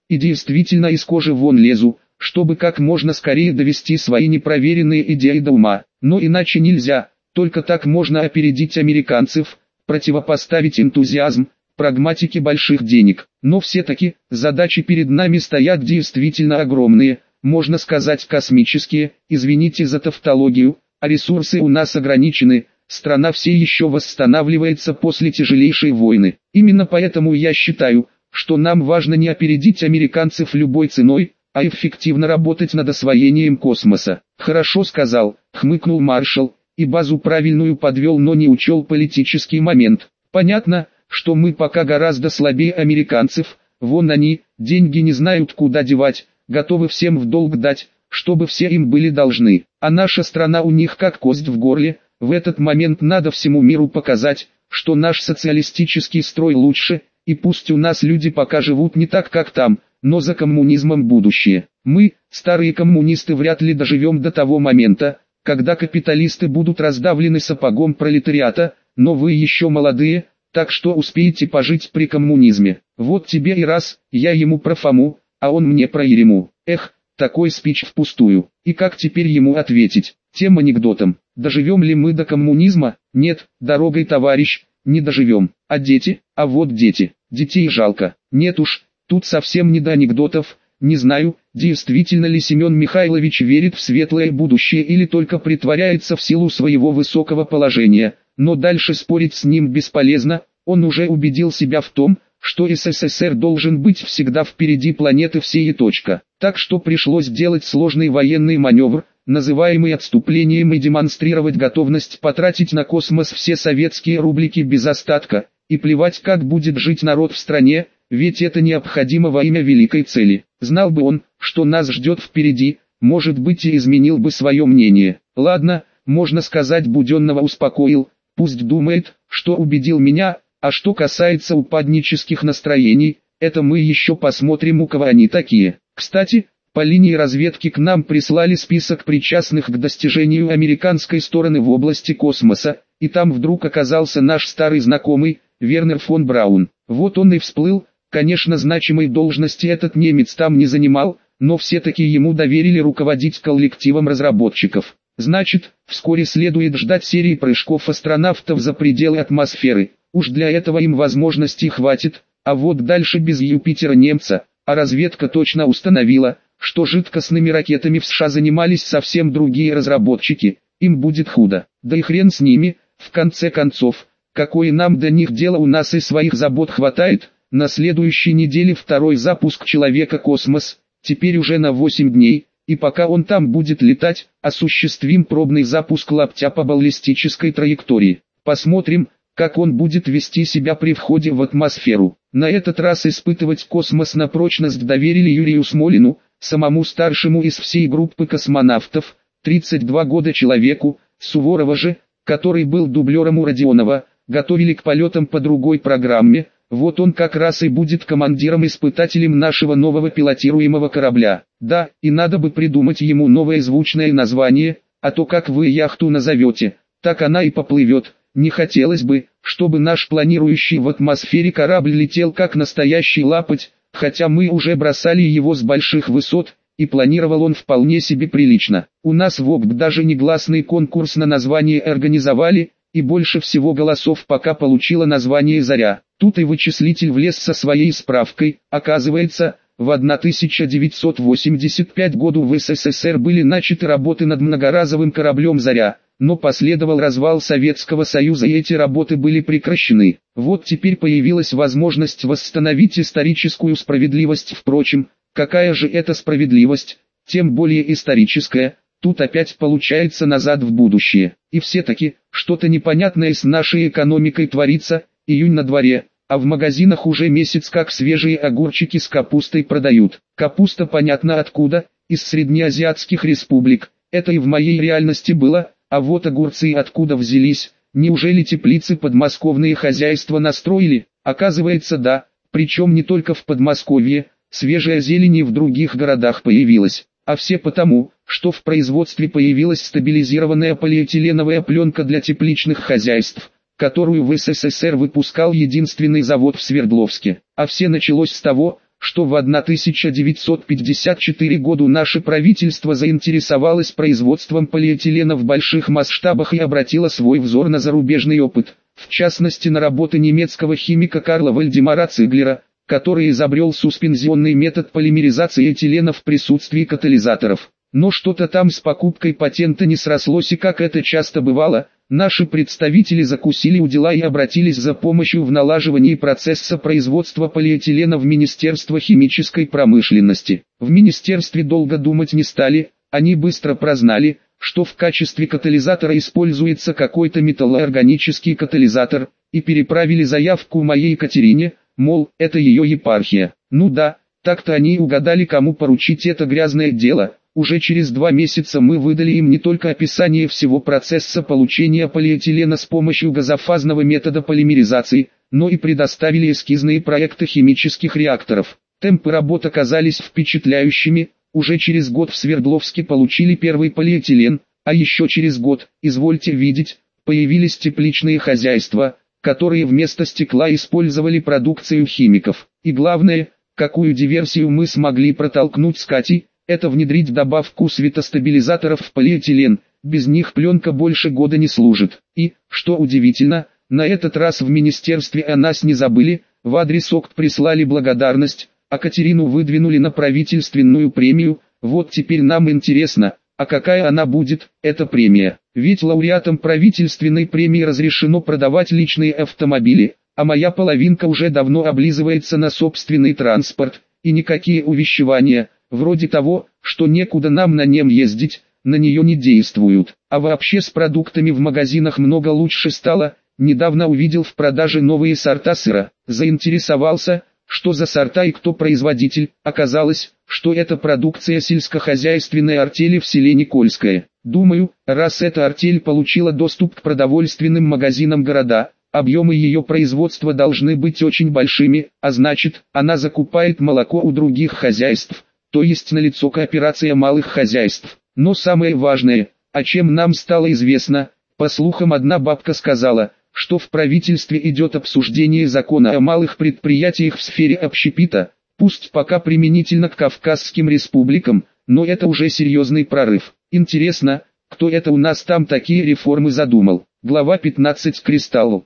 и действительно из кожи вон лезу, чтобы как можно скорее довести свои непроверенные идеи до ума. Но иначе нельзя, только так можно опередить американцев, противопоставить энтузиазм, прагматике больших денег. Но все-таки, задачи перед нами стоят действительно огромные, можно сказать космические, извините за тавтологию, а ресурсы у нас ограничены, страна все еще восстанавливается после тяжелейшей войны. Именно поэтому я считаю, что нам важно не опередить американцев любой ценой, а эффективно работать над освоением космоса. Хорошо сказал, хмыкнул маршал, и базу правильную подвел, но не учел политический момент. Понятно, что мы пока гораздо слабее американцев, вон они, деньги не знают куда девать, готовы всем в долг дать, чтобы все им были должны. А наша страна у них как кость в горле, в этот момент надо всему миру показать, что наш социалистический строй лучше, и пусть у нас люди пока живут не так как там, но за коммунизмом будущее. Мы, старые коммунисты, вряд ли доживем до того момента, когда капиталисты будут раздавлены сапогом пролетариата, но вы еще молодые, так что успеете пожить при коммунизме. Вот тебе и раз, я ему про Фому, а он мне про Ерему. Эх, такой спич впустую. И как теперь ему ответить? Тем анекдотом. Доживем ли мы до коммунизма? Нет, дорогой, товарищ, не доживем. А дети? А вот дети. Детей жалко. Нет уж, тут совсем не до анекдотов. Не знаю, действительно ли Семен Михайлович верит в светлое будущее или только притворяется в силу своего высокого положения, но дальше спорить с ним бесполезно, он уже убедил себя в том, что СССР должен быть всегда впереди планеты всей и точка. Так что пришлось делать сложный военный маневр, называемый отступлением, и демонстрировать готовность потратить на космос все советские рублики без остатка, и плевать, как будет жить народ в стране, ведь это необходимо во имя великой цели. Знал бы он, что нас ждет впереди, может быть, и изменил бы свое мнение. Ладно, можно сказать, Буденного успокоил, пусть думает, что убедил меня, а что касается упаднических настроений, это мы еще посмотрим, у кого они такие. Кстати, по линии разведки к нам прислали список причастных к достижению американской стороны в области космоса, и там вдруг оказался наш старый знакомый, Вернер фон Браун. Вот он и всплыл. Конечно, значимой должности этот немец там не занимал, но все-таки ему доверили руководить коллективом разработчиков. Значит, вскоре следует ждать серии прыжков астронавтов за пределы атмосферы. Уж для этого им возможностей хватит, а вот дальше без Юпитера немца, а разведка точно установила, что жидкостными ракетами в США занимались совсем другие разработчики, им будет худо. Да и хрен с ними, в конце концов, какое нам до них дело, у нас и своих забот хватает. На следующей неделе второй запуск Человека-космос, теперь уже на 8 дней, и пока он там будет летать, осуществим пробный запуск лаптя по баллистической траектории. Посмотрим, как он будет вести себя при входе в атмосферу. На этот раз испытывать космос на прочность доверили Юрию Смолину, самому старшему из всей группы космонавтов, 32 года человеку. Суворова же, который был дублером у Родионова, готовили к полетам по другой программе. Вот он как раз и будет командиром-испытателем нашего нового пилотируемого корабля. Да, и надо бы придумать ему новое звучное название, а то как вы яхту назовете, так она и поплывет. Не хотелось бы, чтобы наш планирующий в атмосфере корабль летел как настоящий лапоть, хотя мы уже бросали его с больших высот, и планировал он вполне себе прилично. У нас в ОКБ даже негласный конкурс на название организовали, и больше всего голосов пока получила название «Заря». Тут и вычислитель влез со своей справкой. Оказывается, в 1985 году в СССР были начаты работы над многоразовым кораблем «Заря», но последовал развал Советского Союза, и эти работы были прекращены. Вот теперь появилась возможность восстановить историческую справедливость. Впрочем, какая же это справедливость, тем более историческая. Тут опять получается назад в будущее. И все-таки, что-то непонятное с нашей экономикой творится. Июнь на дворе, а в магазинах уже месяц как свежие огурчики с капустой продают. Капуста понятно откуда, из среднеазиатских республик. Это и в моей реальности было, а вот огурцы откуда взялись. Неужели теплицы подмосковные хозяйства настроили? Оказывается, да, причем не только в Подмосковье, свежая зелень и в других городах появилась. А все потому, что в производстве появилась стабилизированная полиэтиленовая пленка для тепличных хозяйств, которую в СССР выпускал единственный завод в Свердловске. А все началось с того, что в 1954 году наше правительство заинтересовалось производством полиэтилена в больших масштабах и обратило свой взор на зарубежный опыт, в частности на работы немецкого химика Карла Вальдемара Циглера, который изобрел суспензионный метод полимеризации этилена в присутствии катализаторов. Но что-то там с покупкой патента не срослось, и как это часто бывало, наши представители закусили у дела и обратились за помощью в налаживании процесса производства полиэтилена в Министерство химической промышленности. В министерстве долго думать не стали, они быстро прознали, что в качестве катализатора используется какой-то металлоорганический катализатор, и переправили заявку моей Екатерине, мол, это ее епархия. Ну да, так-то они угадали, кому поручить это грязное дело. Уже через 2 месяца мы выдали им не только описание всего процесса получения полиэтилена с помощью газофазного метода полимеризации, но и предоставили эскизные проекты химических реакторов. Темпы работ оказались впечатляющими, уже через год в Свердловске получили первый полиэтилен, а еще через год, извольте видеть, появились тепличные хозяйства, которые вместо стекла использовали продукцию химиков. И главное, какую диверсию мы смогли протолкнуть с Катей, это внедрить добавку светостабилизаторов в полиэтилен, без них пленка больше года не служит. И, что удивительно, на этот раз в министерстве о нас не забыли, в адрес ОКТ прислали благодарность, а Катерину выдвинули на правительственную премию. Вот теперь нам интересно, а какая она будет, эта премия? Ведь лауреатам правительственной премии разрешено продавать личные автомобили, а моя половинка уже давно облизывается на собственный транспорт, и никакие увещевания, вроде того, что некуда нам на нем ездить, на нее не действуют. А вообще с продуктами в магазинах много лучше стало. Недавно увидел в продаже новые сорта сыра, заинтересовался, что за сорта и кто производитель. Оказалось, что это продукция сельскохозяйственной артели в селе Никольское. Думаю, раз эта артель получила доступ к продовольственным магазинам города, объемы ее производства должны быть очень большими, а значит, она закупает молоко у других хозяйств. То есть налицо кооперация малых хозяйств. Но самое важное, о чем нам стало известно, по слухам одна бабка сказала, что в правительстве идет обсуждение закона о малых предприятиях в сфере общепита, пусть пока применительно к Кавказским республикам, но это уже серьезный прорыв. Интересно, кто это у нас там такие реформы задумал. Глава 15 Кристалл,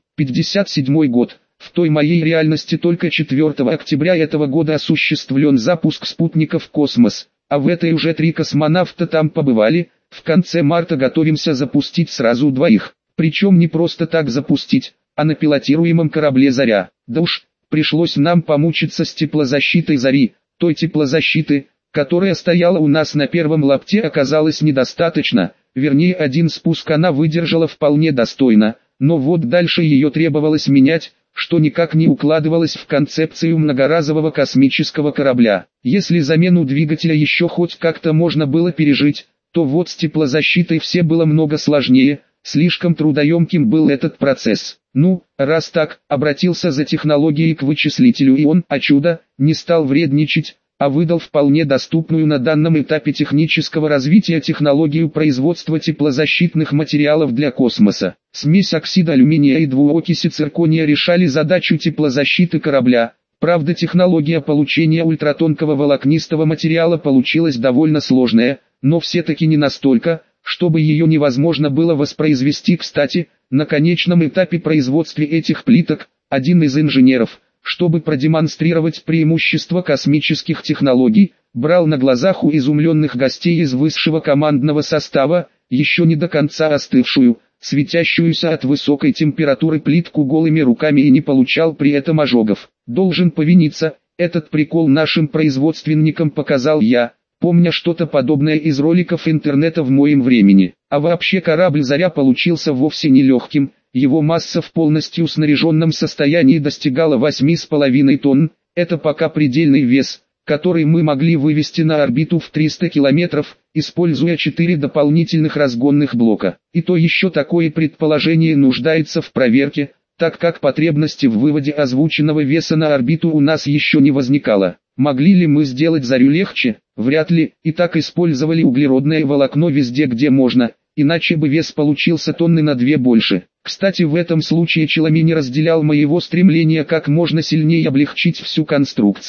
57 год. В той моей реальности только 4 октября этого года осуществлен запуск спутников в космос, а в этой уже 3 космонавта там побывали. В конце марта готовимся запустить сразу 2. Причем не просто так запустить, а на пилотируемом корабле «Заря». Да уж, пришлось нам помучиться с теплозащитой «Зари», той теплозащиты, которая стояла у нас на первом лапте, оказалось недостаточно, вернее один спуск она выдержала вполне достойно, но вот дальше ее требовалось менять, что никак не укладывалось в концепцию многоразового космического корабля. Если замену двигателя еще хоть как-то можно было пережить, то вот с теплозащитой все было много сложнее, слишком трудоемким был этот процесс. Ну, раз так, обратился за технологией к вычислителю, и он, о чудо, не стал вредничать, а выдал вполне доступную на данном этапе технического развития технологию производства теплозащитных материалов для космоса. Смесь оксида алюминия и двуокиси циркония решали задачу теплозащиты корабля. Правда, технология получения ультратонкого волокнистого материала получилась довольно сложная, но все-таки не настолько, чтобы ее невозможно было воспроизвести. Кстати, на конечном этапе производства этих плиток, один из инженеров, чтобы продемонстрировать преимущество космических технологий, брал на глазах у изумленных гостей из высшего командного состава, еще не до конца остывшую, светящуюся от высокой температуры плитку голыми руками и не получал при этом ожогов. Должен повиниться, этот прикол нашим производственникам показал я, помня что-то подобное из роликов интернета в моем времени. А вообще корабль «Заря» получился вовсе не легким. Его масса в полностью снаряженном состоянии достигала 8,5 тонн, это пока предельный вес, который мы могли вывести на орбиту в 300 километров, используя 4 дополнительных разгонных блока. И то еще такое предположение нуждается в проверке, так как потребности в выводе озвученного веса на орбиту у нас еще не возникало. Могли ли мы сделать «Зарю» легче? Вряд ли, и так использовали углеродное волокно везде, где можно, иначе бы вес получился тонны на 2 больше. Кстати, в этом случае Челами не разделял моего стремления как можно сильнее облегчить всю конструкцию.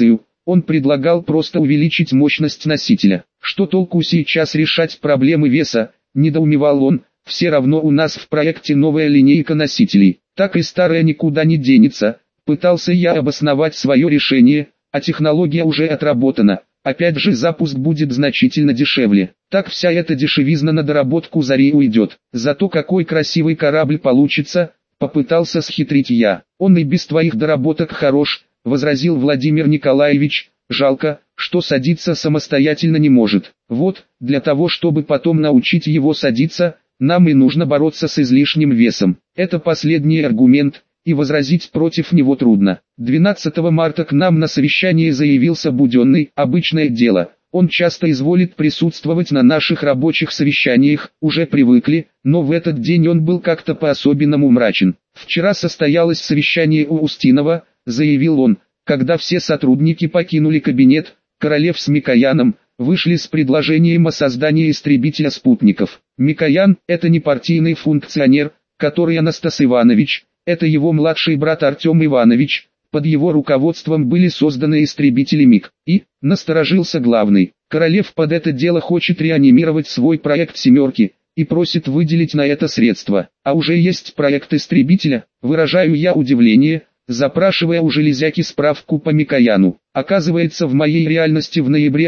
Он предлагал просто увеличить мощность носителя. Что толку сейчас решать проблемы веса, недоумевал он, все равно у нас в проекте новая линейка носителей, так и старая никуда не денется. Пытался я обосновать свое решение, а технология уже отработана. Опять же запуск будет значительно дешевле. Так вся эта дешевизна на доработку Зари уйдет. Зато какой красивый корабль получится, попытался схитрить я. Он и без твоих доработок хорош, возразил Владимир Николаевич. Жалко, что садиться самостоятельно не может. Вот, для того чтобы потом научить его садиться, нам и нужно бороться с излишним весом. Это последний аргумент, и возразить против него трудно. 12 марта к нам на совещание заявился Буденный, обычное дело. Он часто изволит присутствовать на наших рабочих совещаниях, уже привыкли, но в этот день он был как-то по-особенному мрачен. Вчера состоялось совещание у Устинова, заявил он, когда все сотрудники покинули кабинет, Королев с Микояном вышли с предложением о создании истребителя спутников. Микоян – это не партийный функционер, который Анастас Иванович, это его младший брат Артем Иванович, под его руководством были созданы истребители МиГ. И, насторожился главный, Королев под это дело хочет реанимировать свой проект «Семерки» и просит выделить на это средства. А уже есть проект истребителя, выражаю я удивление, запрашивая у железяки справку по Микояну. Оказывается, в моей реальности в ноябре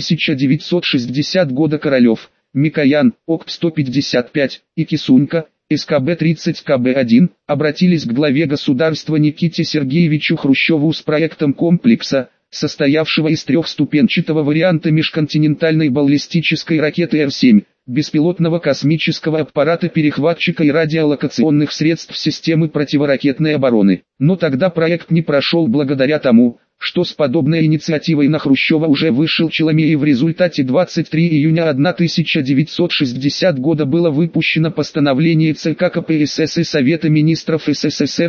1960 года Королев, Микоян, ОКП-155 и Кисунька, СКБ-30КБ-1, обратились к главе государства Никите Сергеевичу Хрущеву с проектом комплекса, состоявшего из трехступенчатого варианта межконтинентальной баллистической ракеты Р-7, беспилотного космического аппарата-перехватчика и радиолокационных средств системы противоракетной обороны. Но тогда проект не прошел благодаря тому, что с подобной инициативой на Хрущева уже вышел Челомей, и в результате 23 июня 1960 года было выпущено постановление ЦК КПСС и Совета министров СССР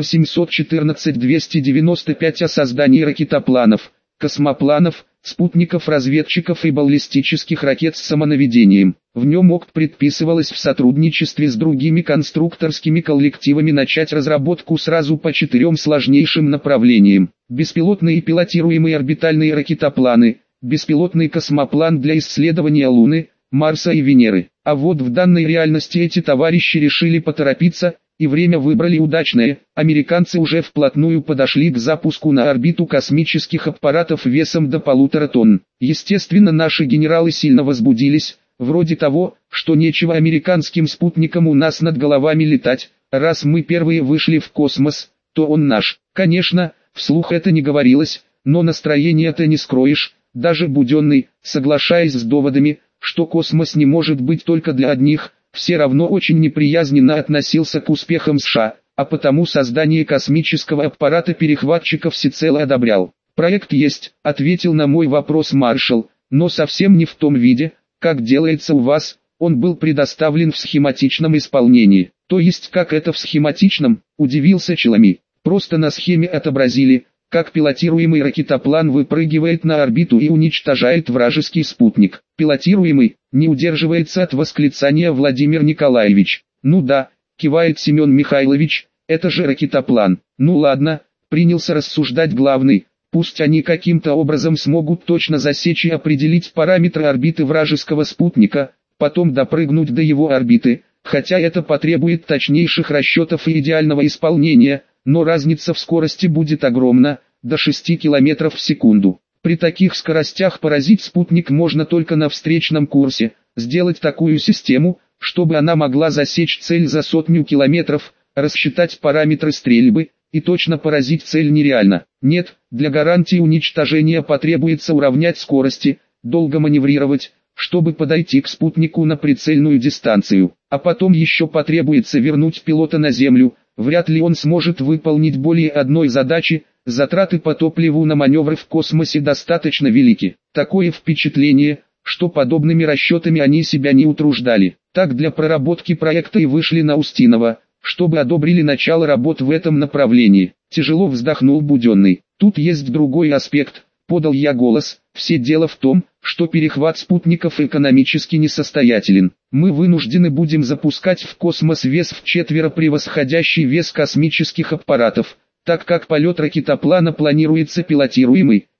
714-295 о создании ракетопланов, космопланов, спутников-разведчиков и баллистических ракет с самонаведением. В нем ОКТ предписывалось в сотрудничестве с другими конструкторскими коллективами начать разработку сразу по 4 сложнейшим направлениям: беспилотные и пилотируемые орбитальные ракетопланы, беспилотный космоплан для исследования Луны, Марса и Венеры. А вот в данной реальности эти товарищи решили поторопиться, и время выбрали удачное. Американцы уже вплотную подошли к запуску на орбиту космических аппаратов весом до 1,5 тонн. Естественно, наши генералы сильно возбудились, вроде того, что нечего американским спутникам у нас над головами летать, раз мы первые вышли в космос, то он наш. Конечно, вслух это не говорилось, но настроение-то не скроешь. Даже Буденный, соглашаясь с доводами, что космос не может быть только для одних, все равно очень неприязненно относился к успехам США, а потому создание космического аппарата-перехватчика всецело одобрял. «Проект есть», — ответил на мой вопрос маршал, «но совсем не в том виде, как делается у вас. Он был предоставлен в схематичном исполнении». «То есть как это в схематичном?» — удивился Челомей. «Просто на схеме отобразили, как пилотируемый ракетоплан выпрыгивает на орбиту и уничтожает вражеский спутник». «Пилотируемый», не удерживается от восклицания Владимир Николаевич. «Ну да», кивает Семен Михайлович, «это же ракетоплан». «Ну ладно», принялся рассуждать главный, «пусть они каким-то образом смогут точно засечь и определить параметры орбиты вражеского спутника, потом допрыгнуть до его орбиты, хотя это потребует точнейших расчетов и идеального исполнения, но разница в скорости будет огромна, до 6 км в секунду. При таких скоростях поразить спутник можно только на встречном курсе. Сделать такую систему, чтобы она могла засечь цель за 100 километров, рассчитать параметры стрельбы, и точно поразить цель нереально. Нет, для гарантии уничтожения потребуется уравнять скорости, долго маневрировать, чтобы подойти к спутнику на прицельную дистанцию. А потом еще потребуется вернуть пилота на Землю. Вряд ли он сможет выполнить более одной задачи. Затраты по топливу на маневры в космосе достаточно велики. Такое впечатление, что подобными расчетами они себя не утруждали. Так для проработки проекта и вышли на Устинова, чтобы одобрили начало работ в этом направлении. Тяжело вздохнул Буденный. Тут есть другой аспект, подал я голос. Все дело в том, что перехват спутников экономически несостоятелен. Мы вынуждены будем запускать в космос вес вчетверо превосходящий вес космических аппаратов, так как полет ракетоплана планируется пилотируемый,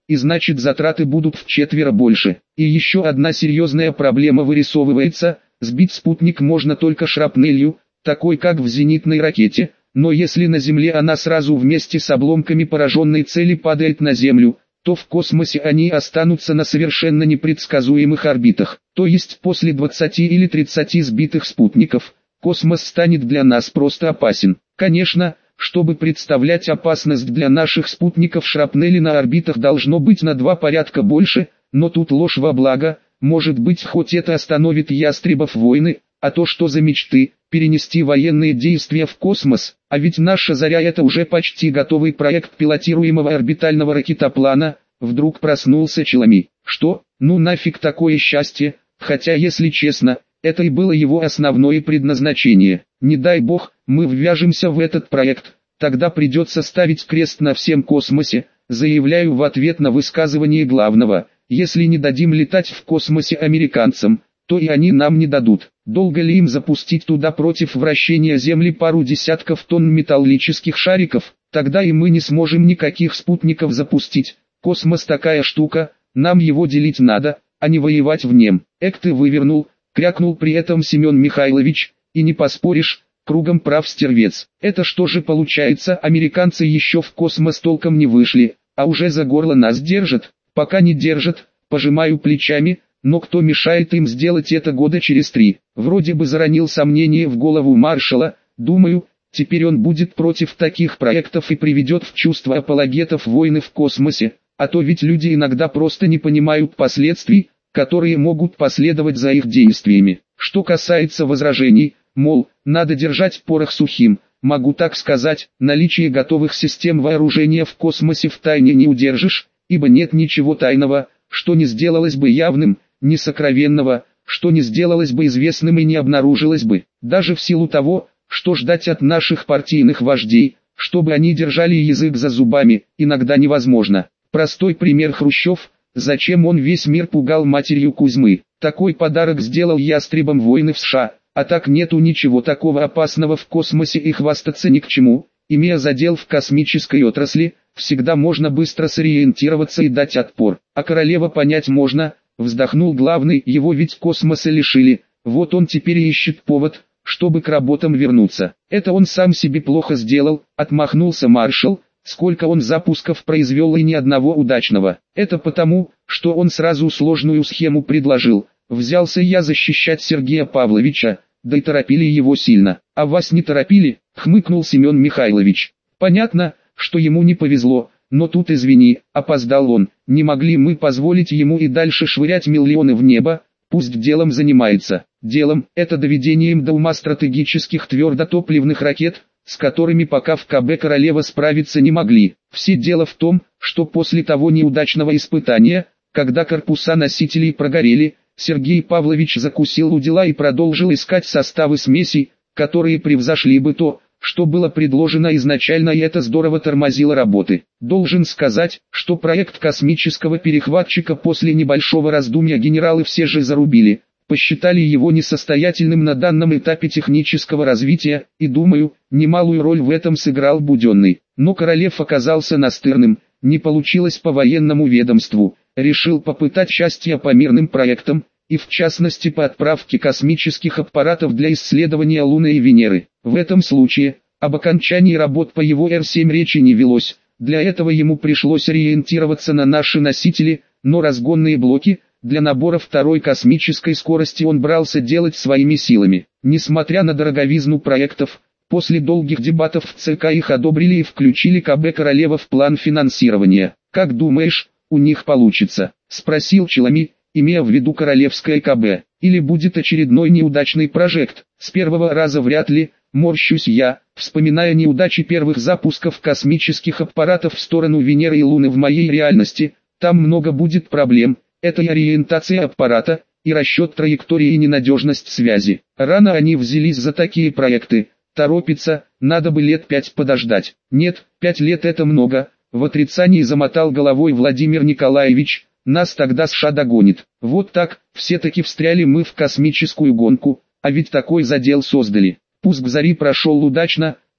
и значит затраты будут вчетверо больше. И еще одна серьезная проблема вырисовывается: сбить спутник можно только шрапнелью, такой как в зенитной ракете, но если на Земле она сразу вместе с обломками пораженной цели падает на Землю, то в космосе они останутся на совершенно непредсказуемых орбитах. То есть после 20 или 30 сбитых спутников, космос станет для нас просто опасен. Конечно, чтобы представлять опасность для наших спутников, шрапнели на орбитах должно быть на 2 порядка больше, но тут ложь во благо. Может быть, хоть это остановит ястребов войны, а то что за мечты, перенести военные действия в космос, а ведь наша «Заря» — это уже почти готовый проект пилотируемого орбитального ракетоплана. Вдруг проснулся Челами. Что? Ну нафиг такое счастье, хотя если честно, это и было его основное предназначение. Не дай бог, мы ввяжемся в этот проект, тогда придется ставить крест на всем космосе, заявляю в ответ на высказывание главного. Если не дадим летать в космосе американцам, то и они нам не дадут. Долго ли им запустить туда против вращения Земли пару десятков тонн металлических шариков? Тогда и мы не сможем никаких спутников запустить. Космос такая штука, нам его делить надо, а не воевать в нем. Эк ты вывернул, крякнул при этом Семен Михайлович, и не поспоришь, кругом прав стервец. Это что же получается, американцы еще в космос толком не вышли, а уже за горло нас держат? Пока не держат, пожимаю плечами, но кто мешает им сделать это года через 3? Вроде бы заронил сомнение в голову маршала, думаю, теперь он будет против таких проектов и приведет в чувство апологетов войны в космосе, а то ведь люди иногда просто не понимают последствий, которые могут последовать за их действиями. Что касается возражений, мол, надо держать порох сухим, могу так сказать, наличие готовых систем вооружения в космосе в тайне не удержишь, ибо нет ничего тайного, что не сделалось бы явным, ни сокровенного, что не сделалось бы известным и не обнаружилось бы, даже в силу того, что ждать от наших партийных вождей, чтобы они держали язык за зубами, иногда невозможно. Простой пример: Хрущев, зачем он весь мир пугал матерью Кузьмы? Такой подарок сделал ястребам войны в США, а так нету ничего такого опасного в космосе и хвастаться ни к чему. Имея задел в космической отрасли, всегда можно быстро сориентироваться и дать отпор. А королева понять можно, вздохнул главный, его ведь космоса лишили, вот он теперь ищет повод, чтобы к работам вернуться. Это он сам себе плохо сделал, отмахнулся маршал. Сколько он запусков произвел и ни одного удачного. Это потому, что он сразу сложную схему предложил. Взялся я защищать Сергея Павловича, да и торопили его сильно. А вас не торопили? Хмыкнул Семен Михайлович. Понятно, что ему не повезло, но тут извини, опоздал он. Не могли мы позволить ему и дальше швырять миллионы в небо, пусть делом занимается. Делом, это доведением до ума стратегических твердотопливных ракет, с которыми пока в КБ королева справиться не могли. Все дело в том, что после того неудачного испытания, когда корпуса носителей прогорели, Сергей Павлович закусил у дела и продолжил искать составы смесей, которые превзошли бы то, что было предложено изначально, и это здорово тормозило работы. Должен сказать, что проект космического перехватчика после небольшого раздумья генералы все же зарубили. Посчитали его несостоятельным на данном этапе технического развития, и думаю, немалую роль в этом сыграл Буденный. Но Королев оказался настырным, не получилось по военному ведомству, решил попытать счастье по мирным проектам, и в частности по отправке космических аппаратов для исследования Луны и Венеры. В этом случае, об окончании работ по его Р-7 речи не велось, для этого ему пришлось ориентироваться на наши носители, но разгонные блоки – для набора второй космической скорости он брался делать своими силами. Несмотря на дороговизну проектов, после долгих дебатов в ЦК их одобрили и включили КБ «Королева» в план финансирования. «Как думаешь, у них получится?» – спросил Челами, имея в виду королевское КБ. «Или будет очередной неудачный прожект? С первого раза вряд ли», – морщусь я, вспоминая неудачи первых запусков космических аппаратов в сторону Венеры и Луны в моей реальности. Там много будет проблем. Это и ориентация аппарата, и расчет траектории, и ненадежность связи. Рано они взялись за такие проекты. Торопиться, надо бы лет 5 подождать. Нет, 5 лет это много. В отрицании замотал головой Владимир Николаевич. Нас тогда США догонит. Вот так, все-таки встряли мы в космическую гонку, а ведь такой задел создали. Пуск Зари прошел удачно,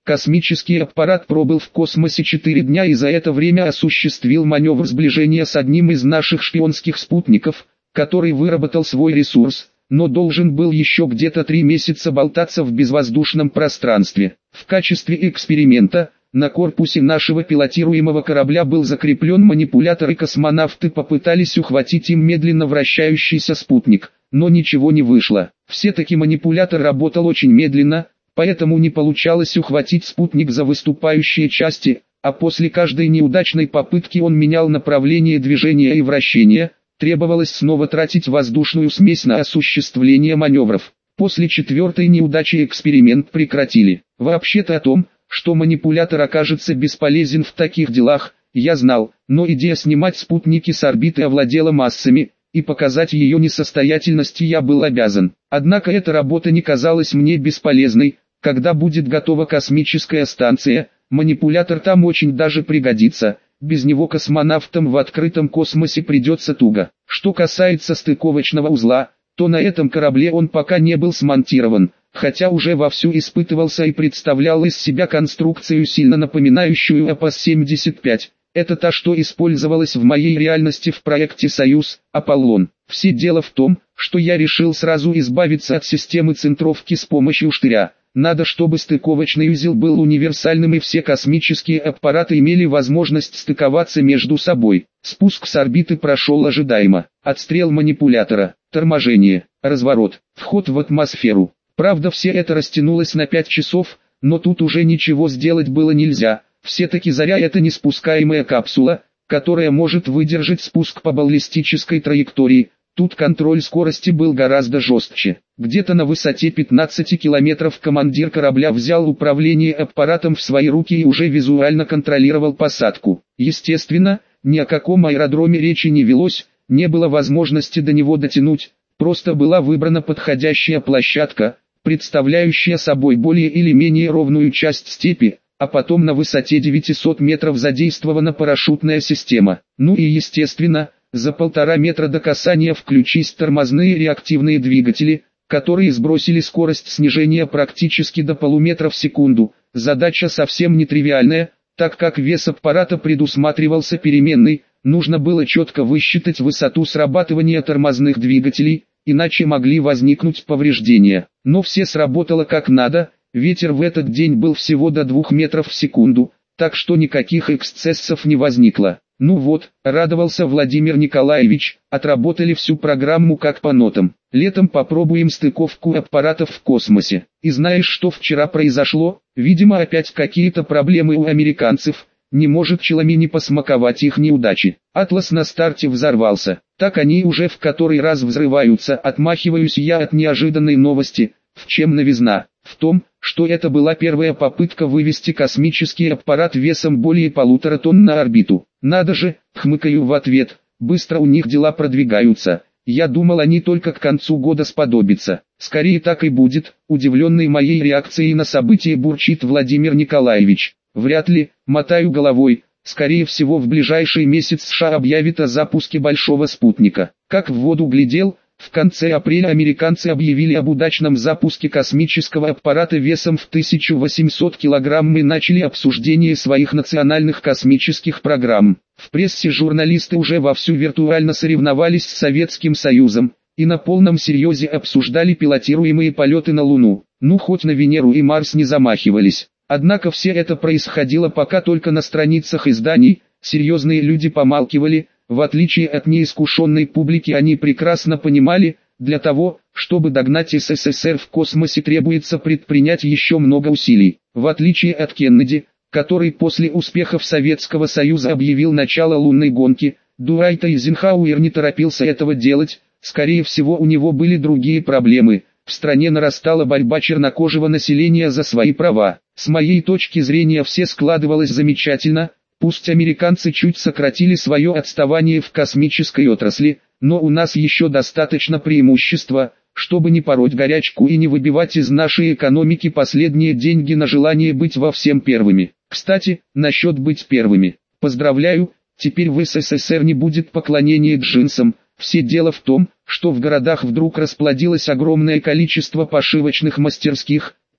Космический аппарат пробыл в космосе 4 дня и за это время осуществил маневр сближения с одним из наших шпионских спутников, который выработал свой ресурс, но должен был еще где-то 3 месяца болтаться в безвоздушном пространстве. В качестве эксперимента, на корпусе нашего пилотируемого корабля был закреплен манипулятор, и космонавты попытались ухватить им медленно вращающийся спутник, но ничего не вышло. Все-таки манипулятор работал очень медленно, поэтому не получалось ухватить спутник за выступающие части, а после каждой неудачной попытки он менял направление движения и вращения. Требовалось снова тратить воздушную смесь на осуществление маневров. После 4-й неудачи эксперимент прекратили. Вообще-то о том, что манипулятор окажется бесполезен в таких делах, я знал, но идея снимать спутники с орбиты овладела массами, и показать ее несостоятельность я был обязан. Однако эта работа не казалась мне бесполезной. Когда будет готова космическая станция, манипулятор там очень даже пригодится. Без него космонавтам в открытом космосе придется туго. Что касается стыковочного узла, то на этом корабле он пока не был смонтирован, хотя уже вовсю испытывался и представлял из себя конструкцию, сильно напоминающую АПАС-75. Это та, что использовалась в моей реальности в проекте «Союз», «Аполлон». Все дело в том, что я решил сразу избавиться от системы центровки с помощью штыря. Надо, чтобы стыковочный узел был универсальным и все космические аппараты имели возможность стыковаться между собой. Спуск с орбиты прошел ожидаемо. Отстрел манипулятора, торможение, разворот, вход в атмосферу. Правда, все это растянулось на 5 часов, но тут уже ничего сделать было нельзя. Все-таки Заря — это не спускаемая капсула, которая может выдержать спуск по баллистической траектории. Тут контроль скорости был гораздо жестче. Где-то на высоте 15 километров командир корабля взял управление аппаратом в свои руки и уже визуально контролировал посадку. Естественно, ни о каком аэродроме речи не велось, не было возможности до него дотянуть, просто была выбрана подходящая площадка, представляющая собой более или менее ровную часть степи, а потом на высоте 900 метров задействована парашютная система. Ну и естественно, за 1,5 метра до касания включились тормозные реактивные двигатели, которые сбросили скорость снижения практически до полуметра в секунду. Задача совсем нетривиальная, так как вес аппарата предусматривался переменный, нужно было четко высчитать высоту срабатывания тормозных двигателей, иначе могли возникнуть повреждения. Но все сработало как надо, ветер в этот день был всего до 2 метров в секунду, так что никаких эксцессов не возникло. Ну вот, радовался Владимир Николаевич, отработали всю программу как по нотам. Летом попробуем стыковку аппаратов в космосе. И знаешь, что вчера произошло? Видимо, опять какие-то проблемы у американцев. Не может Челомини посмаковать их неудачи. Атлас на старте взорвался. Так они уже в который раз взрываются. Отмахиваюсь я от неожиданной новости. В чем новизна? В том, что это была первая попытка вывести космический аппарат весом более 1,5 тонн на орбиту. Надо же, хмыкаю в ответ, быстро у них дела продвигаются. Я думал, они только к концу года сподобятся. Скорее так и будет, удивленный моей реакцией на события бурчит Владимир Николаевич. Вряд ли, мотаю головой, скорее всего в ближайший месяц США объявит о запуске большого спутника. Как в воду глядел, в конце апреля американцы объявили об удачном запуске космического аппарата весом в 1800 килограмм и начали обсуждение своих национальных космических программ. В прессе журналисты уже вовсю виртуально соревновались с Советским Союзом и на полном серьезе обсуждали пилотируемые полеты на Луну. Ну хоть на Венеру и Марс не замахивались. Однако все это происходило пока только на страницах изданий, серьезные люди помалкивали. В отличие от неискушенной публики, они прекрасно понимали, для того, чтобы догнать СССР в космосе, требуется предпринять еще много усилий. В отличие от Кеннеди, который после успехов Советского Союза объявил начало лунной гонки, Дуайт Эйзенхауэр не торопился этого делать, скорее всего у него были другие проблемы. В стране нарастала борьба чернокожего населения за свои права. С моей точки зрения все складывалось замечательно. Пусть американцы чуть сократили свое отставание в космической отрасли, но у нас еще достаточно преимущества, чтобы не пороть горячку и не выбивать из нашей экономики последние деньги на желание быть во всем первыми. Кстати, насчет быть первыми. Поздравляю, теперь в СССР не будет поклонения джинсам. Все дело в том, что в городах вдруг расплодилось огромное количество пошивочных мастерских,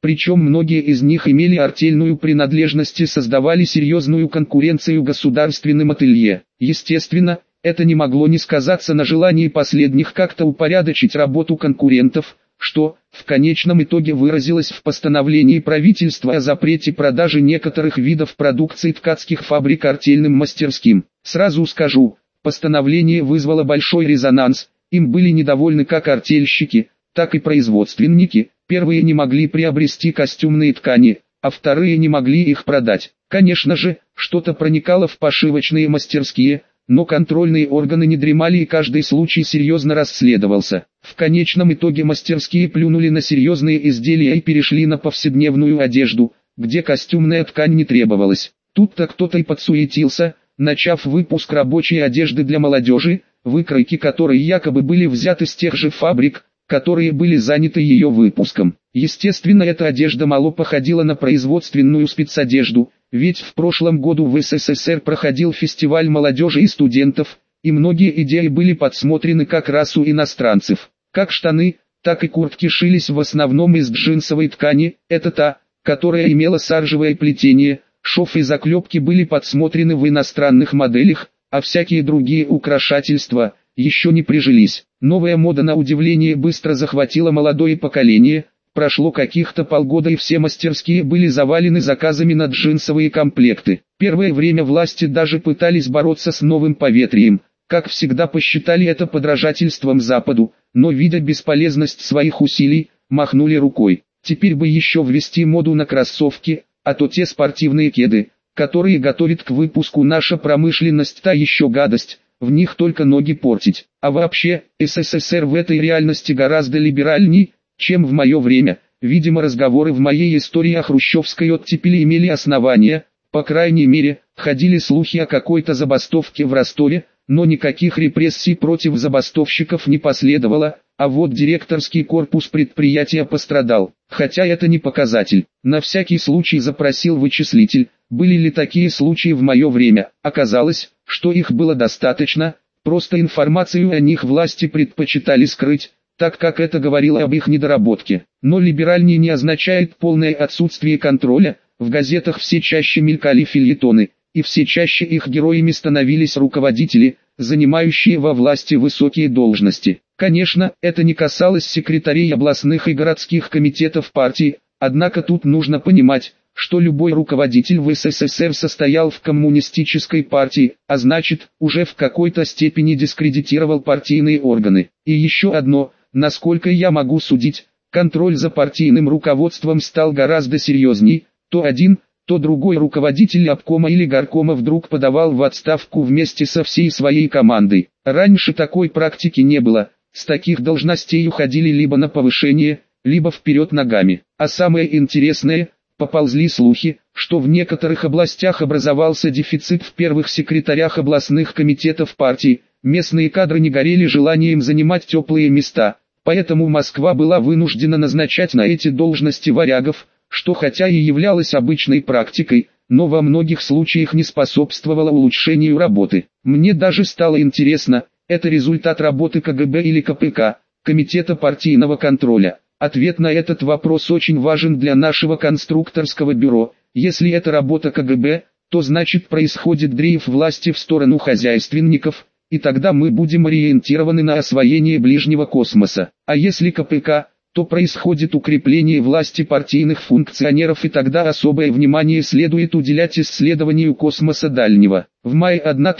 Причем многие из них имели артельную принадлежность и создавали серьезную конкуренцию государственным ателье. Естественно, это не могло не сказаться на желании последних как-то упорядочить работу конкурентов, что, в конечном итоге выразилось в постановлении правительства о запрете продажи некоторых видов продукции ткацких фабрик артельным мастерским. Сразу скажу, постановление вызвало большой резонанс, им были недовольны как артельщики, так и производственники. Первые не могли приобрести костюмные ткани, а вторые не могли их продать. Конечно же, что-то проникало в пошивочные мастерские, но контрольные органы не дремали и каждый случай серьезно расследовался. В конечном итоге мастерские плюнули на серьезные изделия и перешли на повседневную одежду, где костюмная ткань не требовалась. Тут-то кто-то и подсуетился, начав выпуск рабочей одежды для молодежи, выкройки которой якобы были взяты с тех же фабрик, которые были заняты ее выпуском. Естественно, эта одежда мало походила на производственную спецодежду, ведь в прошлом году в СССР проходил фестиваль молодежи и студентов, и многие идеи были подсмотрены как раз у иностранцев. Как штаны, так и куртки шились в основном из джинсовой ткани, это та, которая имела саржевое плетение, шов и заклепки были подсмотрены в иностранных моделях, а всякие другие украшательства еще не прижились. Новая мода на удивление быстро захватила молодое поколение, прошло каких-то полгода и все мастерские были завалены заказами на джинсовые комплекты. Первое время власти даже пытались бороться с новым поветрием, как всегда посчитали это подражательством Западу, но видя бесполезность своих усилий, махнули рукой. Теперь бы еще ввести моду на кроссовки, а то те спортивные кеды, которые готовит к выпуску наша промышленность, та еще гадость. В них только ноги портить. А вообще, СССР в этой реальности гораздо либеральней, чем в мое время. Видимо, разговоры в моей истории о хрущевской оттепели имели основания, по крайней мере, ходили слухи о какой-то забастовке в Ростове, но никаких репрессий против забастовщиков не последовало, а вот директорский корпус предприятия пострадал. Хотя это не показатель. На всякий случай запросил вычислитель, были ли такие случаи в мое время. Оказалось, что их было достаточно, просто информацию о них власти предпочитали скрыть, так как это говорило об их недоработке. Но либеральнее не означает полное отсутствие контроля, в газетах все чаще мелькали фельетоны, и все чаще их героями становились руководители, занимающие во власти высокие должности. Конечно, это не касалось секретарей областных и городских комитетов партии, однако тут нужно понимать, что любой руководитель в СССР состоял в коммунистической партии, а значит, уже в какой-то степени дискредитировал партийные органы. И еще одно, насколько я могу судить, контроль за партийным руководством стал гораздо серьезней, то один, то другой руководитель обкома или горкома вдруг подавал в отставку вместе со всей своей командой. Раньше такой практики не было, с таких должностей уходили либо на повышение, либо вперед ногами. А самое интересное, поползли слухи, что в некоторых областях образовался дефицит в первых секретарях областных комитетов партии, местные кадры не горели желанием занимать теплые места, поэтому Москва была вынуждена назначать на эти должности варягов, что хотя и являлось обычной практикой, но во многих случаях не способствовало улучшению работы. Мне даже стало интересно, это результат работы КГБ или КПК, Комитета партийного контроля. Ответ на этот вопрос очень важен для нашего конструкторского бюро. Если это работа КГБ, то значит происходит дрейф власти в сторону хозяйственников, и тогда мы будем ориентированы на освоение ближнего космоса. А если КПК, то происходит укрепление власти партийных функционеров, и тогда особое внимание следует уделять исследованию космоса дальнего. В мае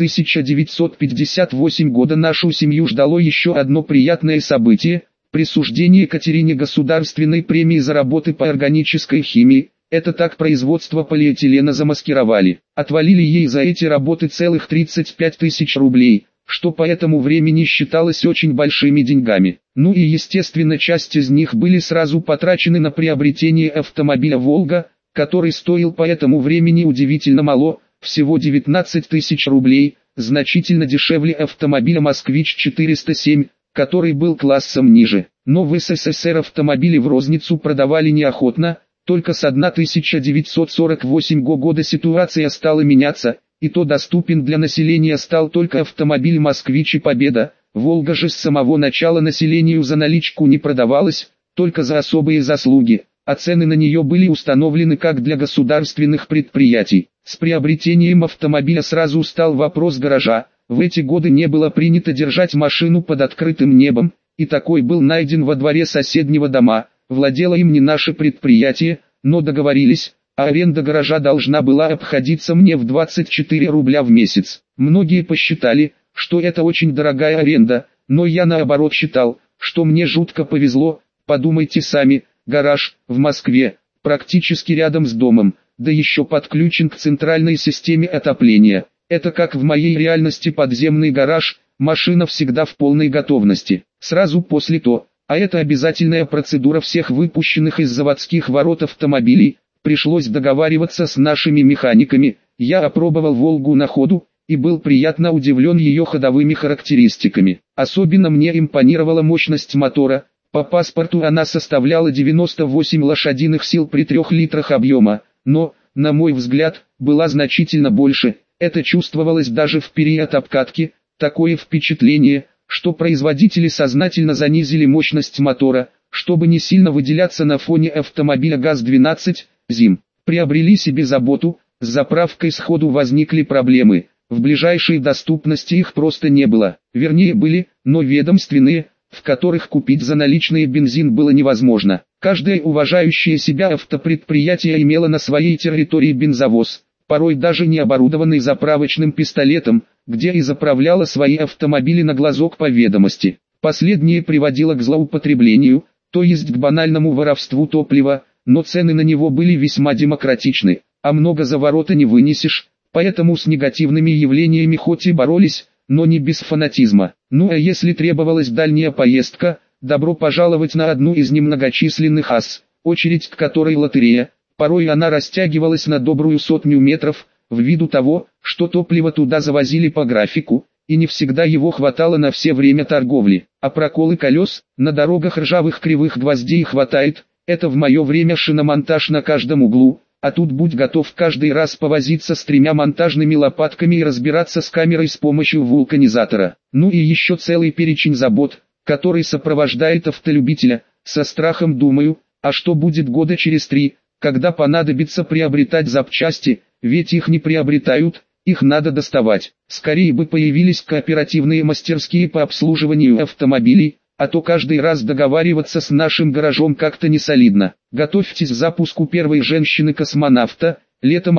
1958 года нашу семью ждало еще одно приятное событие – присуждение Катерине государственной премии за работы по органической химии. Это так производство полиэтилена замаскировали. Отвалили ей за эти работы целых 35 тысяч рублей, что по этому времени считалось очень большими деньгами. Ну и естественно, часть из них были сразу потрачены на приобретение автомобиля «Волга», который стоил по этому времени удивительно мало, всего 19 тысяч рублей, значительно дешевле автомобиля «Москвич-407», который был классом ниже. Но в СССР автомобили в розницу продавали неохотно, только с 1948 года ситуация стала меняться, и то доступен для населения стал только автомобиль «Москвич» и «Победа», «Волга» же с самого начала населению за наличку не продавалась, только за особые заслуги. а цены на нее были установлены как для государственных предприятий. С приобретением автомобиля сразу стал вопрос гаража. В эти годы не было принято держать машину под открытым небом, и такой был найден во дворе соседнего дома. Владело им не наше предприятие, но договорились, а аренда гаража должна была обходиться мне в 24 рубля в месяц. Многие посчитали, что это очень дорогая аренда, но я наоборот считал, что мне жутко повезло. Подумайте сами, гараж в Москве, практически рядом с домом, да еще подключен к центральной системе отопления. Это как в моей реальности подземный гараж, машина всегда в полной готовности. Сразу после того, а это обязательная процедура всех выпущенных из заводских ворот автомобилей, пришлось договариваться с нашими механиками. Я опробовал «Волгу» на ходу, и был приятно удивлен ее ходовыми характеристиками. Особенно мне импонировала мощность мотора. По паспорту она составляла 98 лошадиных сил при 3 литрах объема, но, на мой взгляд, была значительно больше. Это чувствовалось даже в период обкатки. Такое впечатление, что производители сознательно занизили мощность мотора, чтобы не сильно выделяться на фоне автомобиля ГАЗ-12, ЗИМ. Приобрели себе заботу, с заправкой сходу возникли проблемы. В ближайшей доступности их просто не было. Вернее были, но ведомственные, в которых купить за наличные бензин было невозможно. Каждое уважающее себя автопредприятие имело на своей территории бензовоз, порой даже не оборудованный заправочным пистолетом, где и заправляло свои автомобили на глазок по ведомости. Последнее приводило к злоупотреблению, то есть к банальному воровству топлива, но цены на него были весьма демократичны, а много за ворота не вынесешь, поэтому с негативными явлениями хоть и боролись, но не без фанатизма. Ну а если требовалась дальняя поездка, добро пожаловать на одну из немногочисленных АЗ, очередь к которой лотерея. Порой она растягивалась на добрую 100 метров, ввиду того, что топливо туда завозили по графику, и не всегда его хватало на все время торговли. А проколы колес, на дорогах ржавых кривых гвоздей хватает, это в мое время шиномонтаж на каждом углу, а тут будь готов каждый раз повозиться с 3 монтажными лопатками и разбираться с камерой с помощью вулканизатора. Ну и еще целый перечень забот, который сопровождает автолюбителя. Со страхом думаю, а что будет года через 3, когда понадобится приобретать запчасти, ведь их не приобретают, их надо доставать. Скорее бы появились кооперативные мастерские по обслуживанию автомобилей, а то каждый раз договариваться с нашим гаражом как-то не солидно. Готовьтесь к запуску первой женщины-космонавта, летом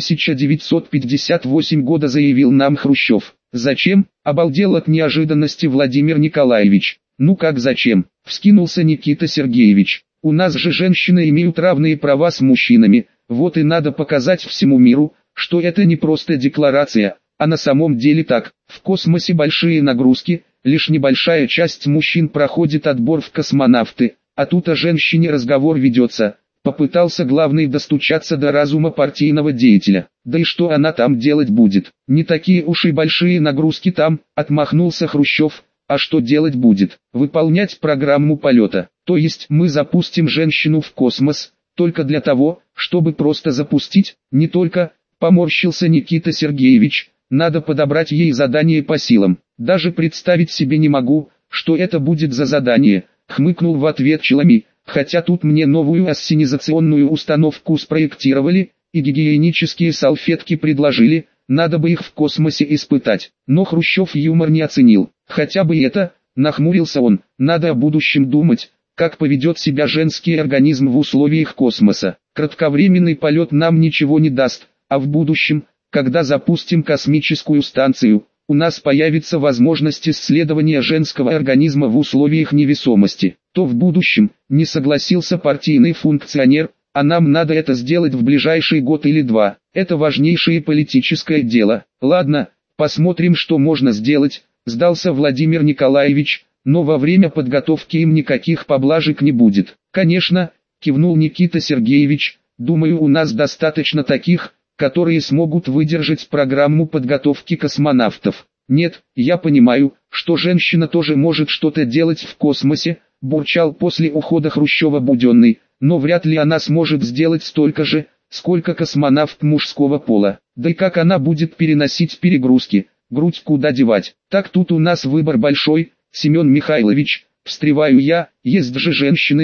1958 года заявил нам Хрущев. Зачем? Обалдел от неожиданности Владимир Николаевич. Ну как зачем? Вскинулся Никита Сергеевич. У нас же женщины имеют равные права с мужчинами, вот и надо показать всему миру, что это не просто декларация, а на самом деле так. В космосе большие нагрузки, лишь небольшая часть мужчин проходит отбор в космонавты, а тут о женщине разговор ведется. Попытался главный достучаться до разума партийного деятеля. Да и что она там делать будет? Не такие уж и большие нагрузки там, отмахнулся Хрущев. А что делать будет? Выполнять программу полета. То есть мы запустим женщину в космос, только для того, чтобы просто запустить, не только, поморщился Никита Сергеевич, надо подобрать ей задание по силам. Даже представить себе не могу, что это будет за задание, хмыкнул в ответ Челами, хотя тут мне новую ассенизационную установку спроектировали, и гигиенические салфетки предложили, надо бы их в космосе испытать. Но Хрущев юмор не оценил. Хотя бы это, нахмурился он, надо о будущем думать, как поведет себя женский организм в условиях космоса. Кратковременный полет нам ничего не даст, а в будущем, когда запустим космическую станцию, у нас появится возможность исследования женского организма в условиях невесомости. То в будущем, не согласился партийный функционер, а нам надо это сделать в ближайший год или 2. Это важнейшее политическое дело. Ладно, посмотрим, что можно сделать. Сдался Владимир Николаевич, но во время подготовки им никаких поблажек не будет. Конечно, кивнул Никита Сергеевич, думаю, у нас достаточно таких, которые смогут выдержать программу подготовки космонавтов. Нет, я понимаю, что женщина тоже может что-то делать в космосе, бурчал после ухода Хрущева Буденный, но вряд ли она сможет сделать столько же, сколько космонавт мужского пола. Да и как она будет переносить перегрузки? Грудь куда девать? Так тут у нас выбор большой, Семен Михайлович, встреваю я, есть же женщины,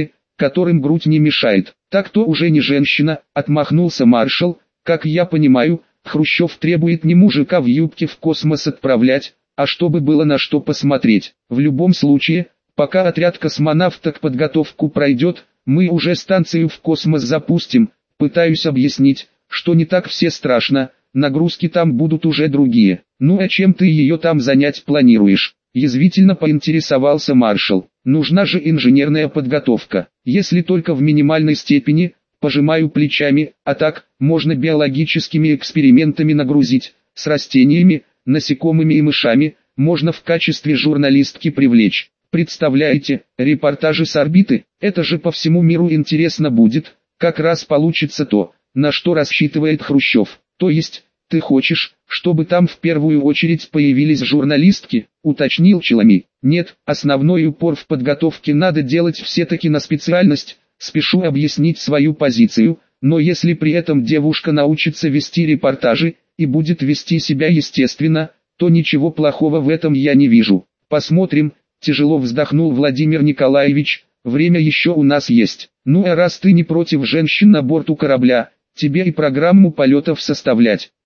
которым грудь не мешает. Так то уже не женщина, отмахнулся маршал. Как я понимаю, Хрущев требует не мужика в юбке в космос отправлять, а чтобы было на что посмотреть. В любом случае, пока отряд космонавток подготовку пройдет, мы уже станцию в космос запустим. Пытаюсь объяснить, что не так все страшно, нагрузки там будут уже другие. Ну а чем ты ее там занять планируешь? Язвительно поинтересовался маршал. Нужна же инженерная подготовка, если только в минимальной степени. Пожимаю плечами, а так, можно биологическими экспериментами нагрузить, с растениями, насекомыми и мышами, можно в качестве журналистки привлечь. Представляете, репортажи с орбиты, это же по всему миру интересно будет, как раз получится то, на что рассчитывает Хрущев. То есть, ты хочешь, чтобы там в первую очередь появились журналистки, уточнил Челами. Нет, основной упор в подготовке надо делать все-таки на специальность. Спешу объяснить свою позицию, но если при этом девушка научится вести репортажи, и будет вести себя естественно, то ничего плохого в этом я не вижу. Посмотрим, тяжело вздохнул Владимир Николаевич, время еще у нас есть. Ну а раз ты не против женщин на борту корабля, тебе и программу полетов составлять.